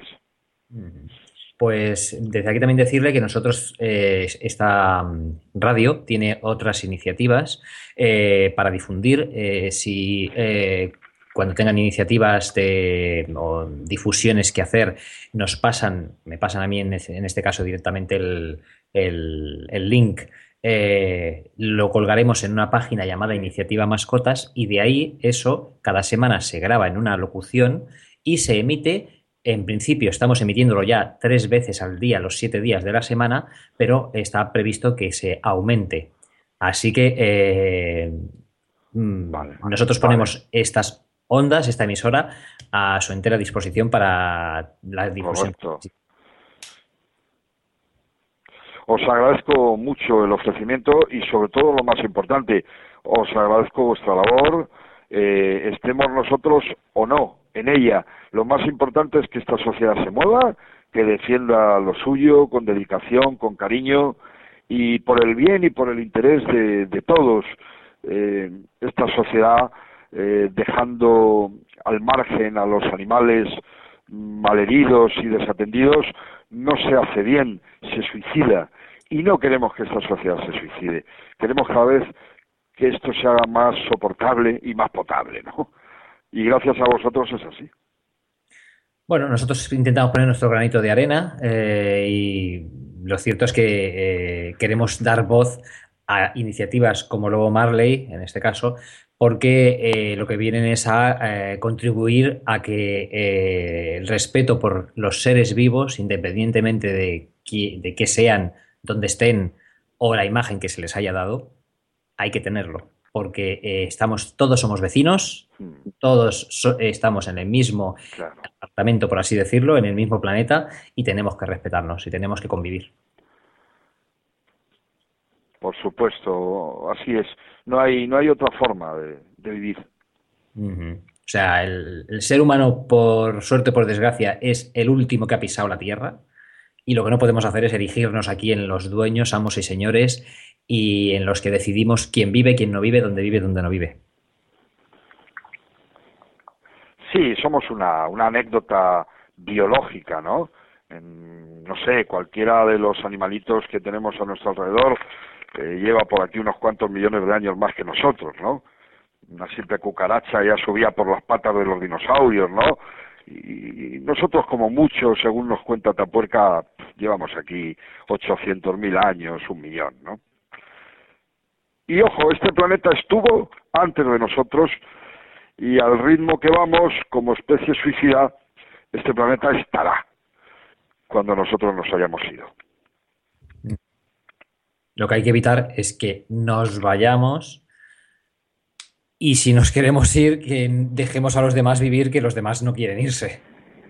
Pues desde aquí también decirle que nosotros, eh, esta radio tiene otras iniciativas eh, para difundir. Eh, si eh, cuando tengan iniciativas de, o difusiones que hacer, nos pasan, me pasan a mí en, en este caso directamente el, el, el link, eh, lo colgaremos en una página llamada Iniciativa Mascotas y de ahí eso cada semana se graba en una locución y se emite. En principio estamos emitiéndolo ya tres veces al día, los siete días de la semana, pero está previsto que se aumente. Así que eh, vale, nosotros ponemos vale. estas ondas, esta emisora, a su entera disposición para la difusión. Correcto. Os agradezco mucho el ofrecimiento y sobre todo lo más importante, os agradezco vuestra labor, eh, estemos nosotros o no en ella. Lo más importante es que esta sociedad se mueva, que defienda lo suyo con dedicación, con cariño y por el bien y por el interés de, de todos. Eh, esta sociedad, eh, dejando al margen a los animales malheridos y desatendidos, no se hace bien, se suicida. Y no queremos que esta sociedad se suicide. Queremos cada vez que esto se haga más soportable y más potable, ¿no? Y gracias a vosotros es así. Bueno, nosotros intentamos poner nuestro granito de arena eh, y lo cierto es que eh, queremos dar voz a iniciativas como Lobo Marley, en este caso, porque eh, lo que vienen es a eh, contribuir a que eh, el respeto por los seres vivos, independientemente de que, de que sean, donde estén o la imagen que se les haya dado, hay que tenerlo. Porque eh, estamos, todos somos vecinos, todos so, eh, estamos en el mismo claro. apartamento, por así decirlo, en el mismo planeta y tenemos que respetarnos y tenemos que convivir. Por supuesto, así es. No hay, no hay otra forma de, de vivir. Uh-huh. O sea, el, el ser humano, por suerte o por desgracia, es el último que ha pisado la Tierra y lo que no podemos hacer es erigirnos aquí en los dueños, amos y señores y en los que decidimos quién vive, quién no vive, dónde vive, dónde no vive. Sí, somos una, una anécdota biológica, ¿no? En, no sé, cualquiera de los animalitos que tenemos a nuestro alrededor eh, lleva por aquí unos cuantos millones de años más que nosotros, ¿no? Una simple cucaracha ya subía por las patas de los dinosaurios, ¿no? Y nosotros como mucho, según nos cuenta Tapuerca, llevamos aquí ochocientos mil años, un millón, ¿no? Y ojo, este planeta estuvo antes de nosotros y al ritmo que vamos, como especie suicida, este planeta estará cuando nosotros nos hayamos ido. Lo que hay que evitar es que nos vayamos y si nos queremos ir, que dejemos a los demás vivir, que los demás no quieren irse.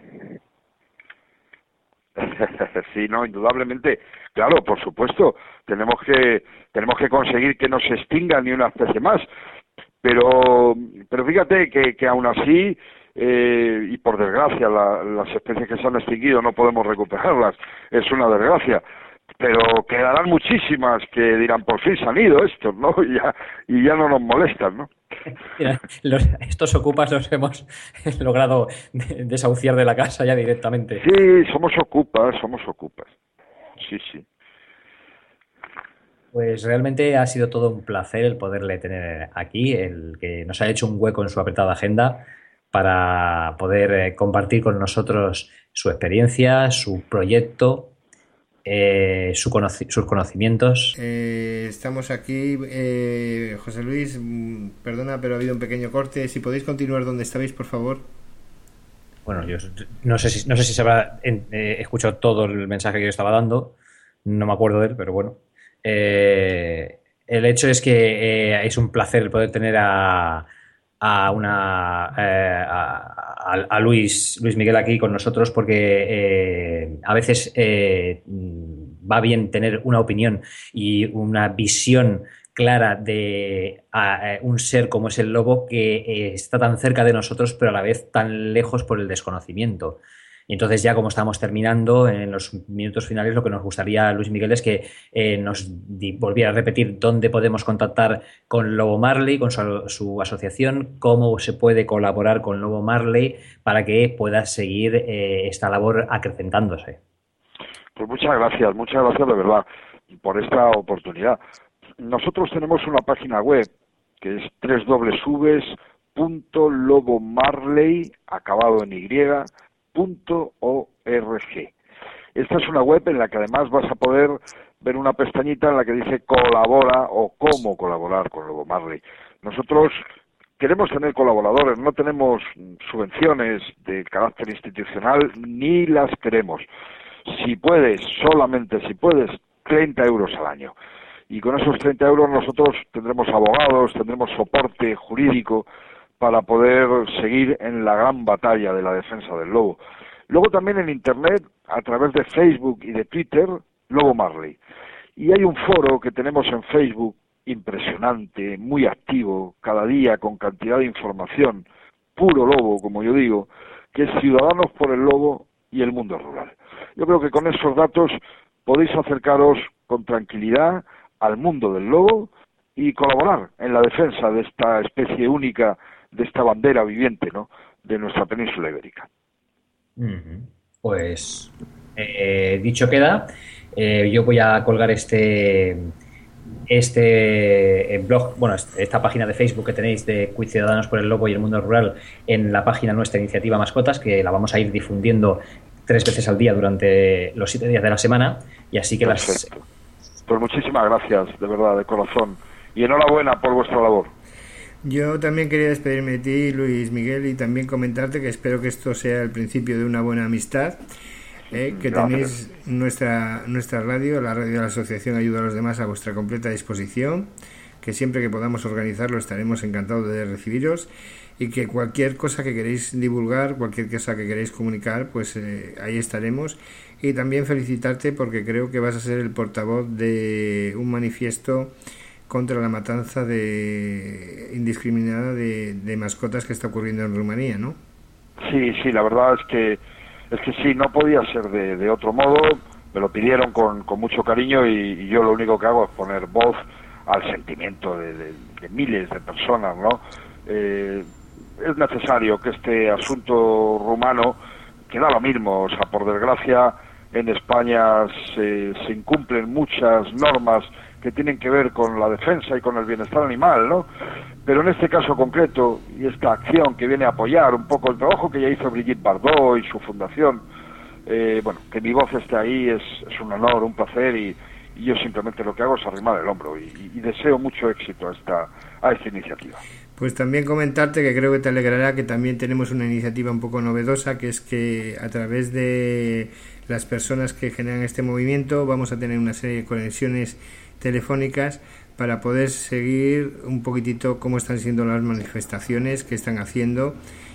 Sí, no, indudablemente. Claro, por supuesto. Tenemos que tenemos que conseguir que no se extinga ni una especie más. Pero pero fíjate que, que aún así, eh, y por desgracia, la, las especies que se han extinguido no podemos recuperarlas. Es una desgracia. Pero quedarán muchísimas que dirán, por fin se han ido estos, ¿no? Y ya, y ya no nos molestan, ¿no? Mira, los, estos ocupas los hemos logrado desahuciar de la casa ya directamente. Sí, somos ocupas, somos ocupas. Sí, sí. Pues realmente ha sido todo un placer el poderle tener aquí, el que nos ha hecho un hueco en su apretada agenda para poder compartir con nosotros su experiencia, su proyecto. Eh, su conoci- sus conocimientos. Eh, estamos aquí, eh, José Luis, perdona, pero ha habido un pequeño corte. Si podéis continuar donde estabais, por favor. Bueno, yo no sé si no sé si se habrá eh, escuchado todo el mensaje que yo estaba dando, no me acuerdo de él, pero bueno. Eh, el hecho es que eh, es un placer poder tener a a una eh, a, a Luis Luis Miguel aquí con nosotros porque eh, a veces eh, va bien tener una opinión y una visión clara de a, a un ser como es el lobo que eh, está tan cerca de nosotros pero a la vez tan lejos por el desconocimiento. Y entonces ya como estamos terminando en los minutos finales, lo que nos gustaría, Luis Miguel, es que eh, nos di, volviera a repetir dónde podemos contactar con Lobo Marley, con su, su asociación, cómo se puede colaborar con Lobo Marley para que pueda seguir eh, esta labor acrecentándose. Pues muchas gracias, muchas gracias de verdad por esta oportunidad. Nosotros tenemos una página web que es doble u doble u doble u punto lobo marley, acabado en Y, punto org. Esta es una web en la que además vas a poder ver una pestañita en la que dice colabora o cómo colaborar con Lobo Marley. Nosotros queremos tener colaboradores, no tenemos subvenciones de carácter institucional ni las queremos. Si puedes, solamente si puedes, treinta euros al año. Y con esos treinta euros nosotros tendremos abogados, tendremos soporte jurídico para poder seguir en la gran batalla de la defensa del lobo. Luego también en Internet, a través de Facebook y de Twitter, Lobo Marley. Y hay un foro que tenemos en Facebook impresionante, muy activo, cada día con cantidad de información, puro lobo, como yo digo, que es Ciudadanos por el Lobo y el Mundo Rural. Yo creo que con esos datos podéis acercaros con tranquilidad al mundo del lobo y colaborar en la defensa de esta especie única, de esta bandera viviente, ¿no?, de nuestra península ibérica. Pues eh, dicho queda, eh, yo voy a colgar este este blog, bueno, esta página de Facebook que tenéis de Cuid Ciudadanos por el Lobo y el Mundo Rural en la página nuestra Iniciativa Mascotas, que la vamos a ir difundiendo tres veces al día durante los siete días de la semana, y así que Perfecto. las... Pues muchísimas gracias, de verdad, de corazón, y enhorabuena por vuestra labor. Yo también quería despedirme de ti, Luis Miguel, y también comentarte que espero que esto sea el principio de una buena amistad, eh, que Gracias. tenéis nuestra nuestra radio, la radio de la Asociación Ayuda a los Demás, a vuestra completa disposición, que siempre que podamos organizarlo estaremos encantados de recibiros, y que cualquier cosa que queréis divulgar, cualquier cosa que queréis comunicar, pues eh, ahí estaremos. Y también felicitarte porque creo que vas a ser el portavoz de un manifiesto contra la matanza de indiscriminada de, de mascotas que está ocurriendo en Rumanía, ¿no? Sí, sí, la verdad es que es que sí, no podía ser de, de otro modo. Me lo pidieron con, con mucho cariño y, y yo lo único que hago es poner voz al sentimiento de, de, de miles de personas, ¿no? Eh, es necesario que este asunto rumano, que da lo mismo, o sea, por desgracia en España se, se incumplen muchas normas que tienen que ver con la defensa y con el bienestar animal, ¿no? Pero en este caso concreto, y esta acción que viene a apoyar un poco el trabajo que ya hizo Brigitte Bardot y su fundación, eh, bueno, que mi voz esté ahí es, es un honor, un placer, y, y yo simplemente lo que hago es arrimar el hombro, y, y deseo mucho éxito a esta, a esta iniciativa. Pues también comentarte que creo que te alegrará que también tenemos una iniciativa un poco novedosa, que es que a través de las personas que generan este movimiento vamos a tener una serie de conexiones telefónicas para poder seguir un poquitito cómo están siendo las manifestaciones que están haciendo,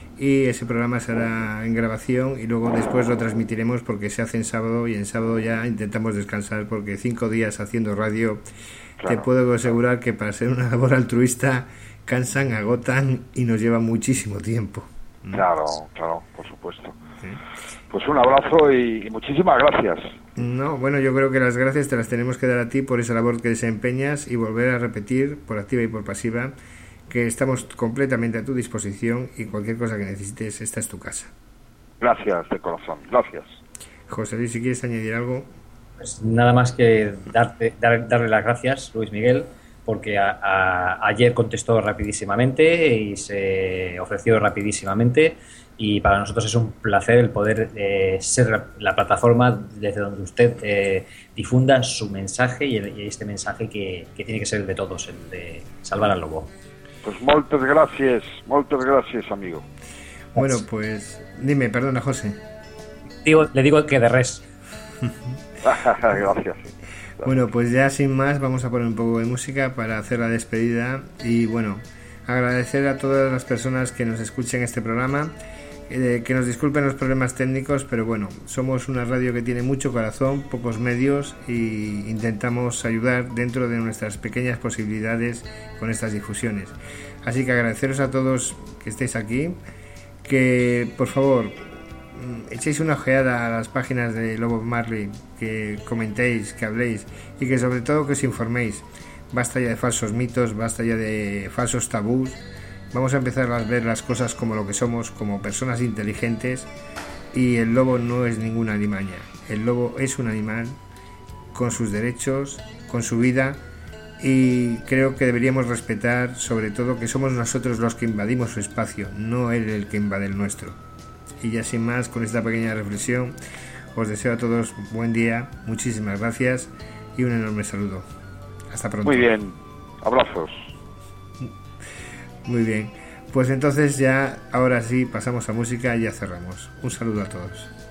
y ese programa será en grabación y luego después lo transmitiremos porque se hace en sábado, y en sábado ya intentamos descansar porque cinco días haciendo radio, claro, te puedo asegurar que para ser una labor altruista cansan, agotan y nos lleva muchísimo tiempo. Claro, claro, por supuesto. ¿Sí? Pues un abrazo y, y muchísimas gracias. No, bueno, yo creo que las gracias te las tenemos que dar a ti por esa labor que desempeñas, y volver a repetir, por activa y por pasiva, que estamos completamente a tu disposición y cualquier cosa que necesites, esta es tu casa. Gracias, de corazón, gracias. José Luis, si quieres añadir algo. Pues nada más que darte, dar, darle las gracias, Luis Miguel, porque a, a, ayer contestó rapidísimamente y se ofreció rapidísimamente, y para nosotros es un placer el poder eh, ser la, la plataforma desde donde usted eh, difunda su mensaje, y, el, y este mensaje que, que tiene que ser el de todos, el de salvar al lobo. Pues moltes gracias, moltes gracias, amigo. Bueno, pues dime, perdona, José. Digo, le digo que de res. Gracias. Bueno, pues ya sin más vamos a poner un poco de música para hacer la despedida, y bueno, agradecer a todas las personas que nos escuchen este programa, Eh, que nos disculpen los problemas técnicos, pero bueno, somos una radio que tiene mucho corazón, pocos medios y intentamos ayudar dentro de nuestras pequeñas posibilidades con estas difusiones. Así que agradeceros a todos que estéis aquí, que por favor echéis una ojeada a las páginas de Lobo Marley, que comentéis, que habléis y que sobre todo que os informéis. Basta ya de falsos mitos, basta ya de falsos tabús. Vamos a empezar a ver las cosas como lo que somos, como personas inteligentes, y el lobo no es ninguna alimaña. El lobo es un animal con sus derechos, con su vida, y creo que deberíamos respetar sobre todo que somos nosotros los que invadimos su espacio, no él el que invade el nuestro. Y ya sin más, con esta pequeña reflexión, os deseo a todos buen día, muchísimas gracias y un enorme saludo. Hasta pronto. Muy bien, abrazos. Muy bien, pues entonces ya, ahora sí, pasamos a música y ya cerramos. Un saludo a todos.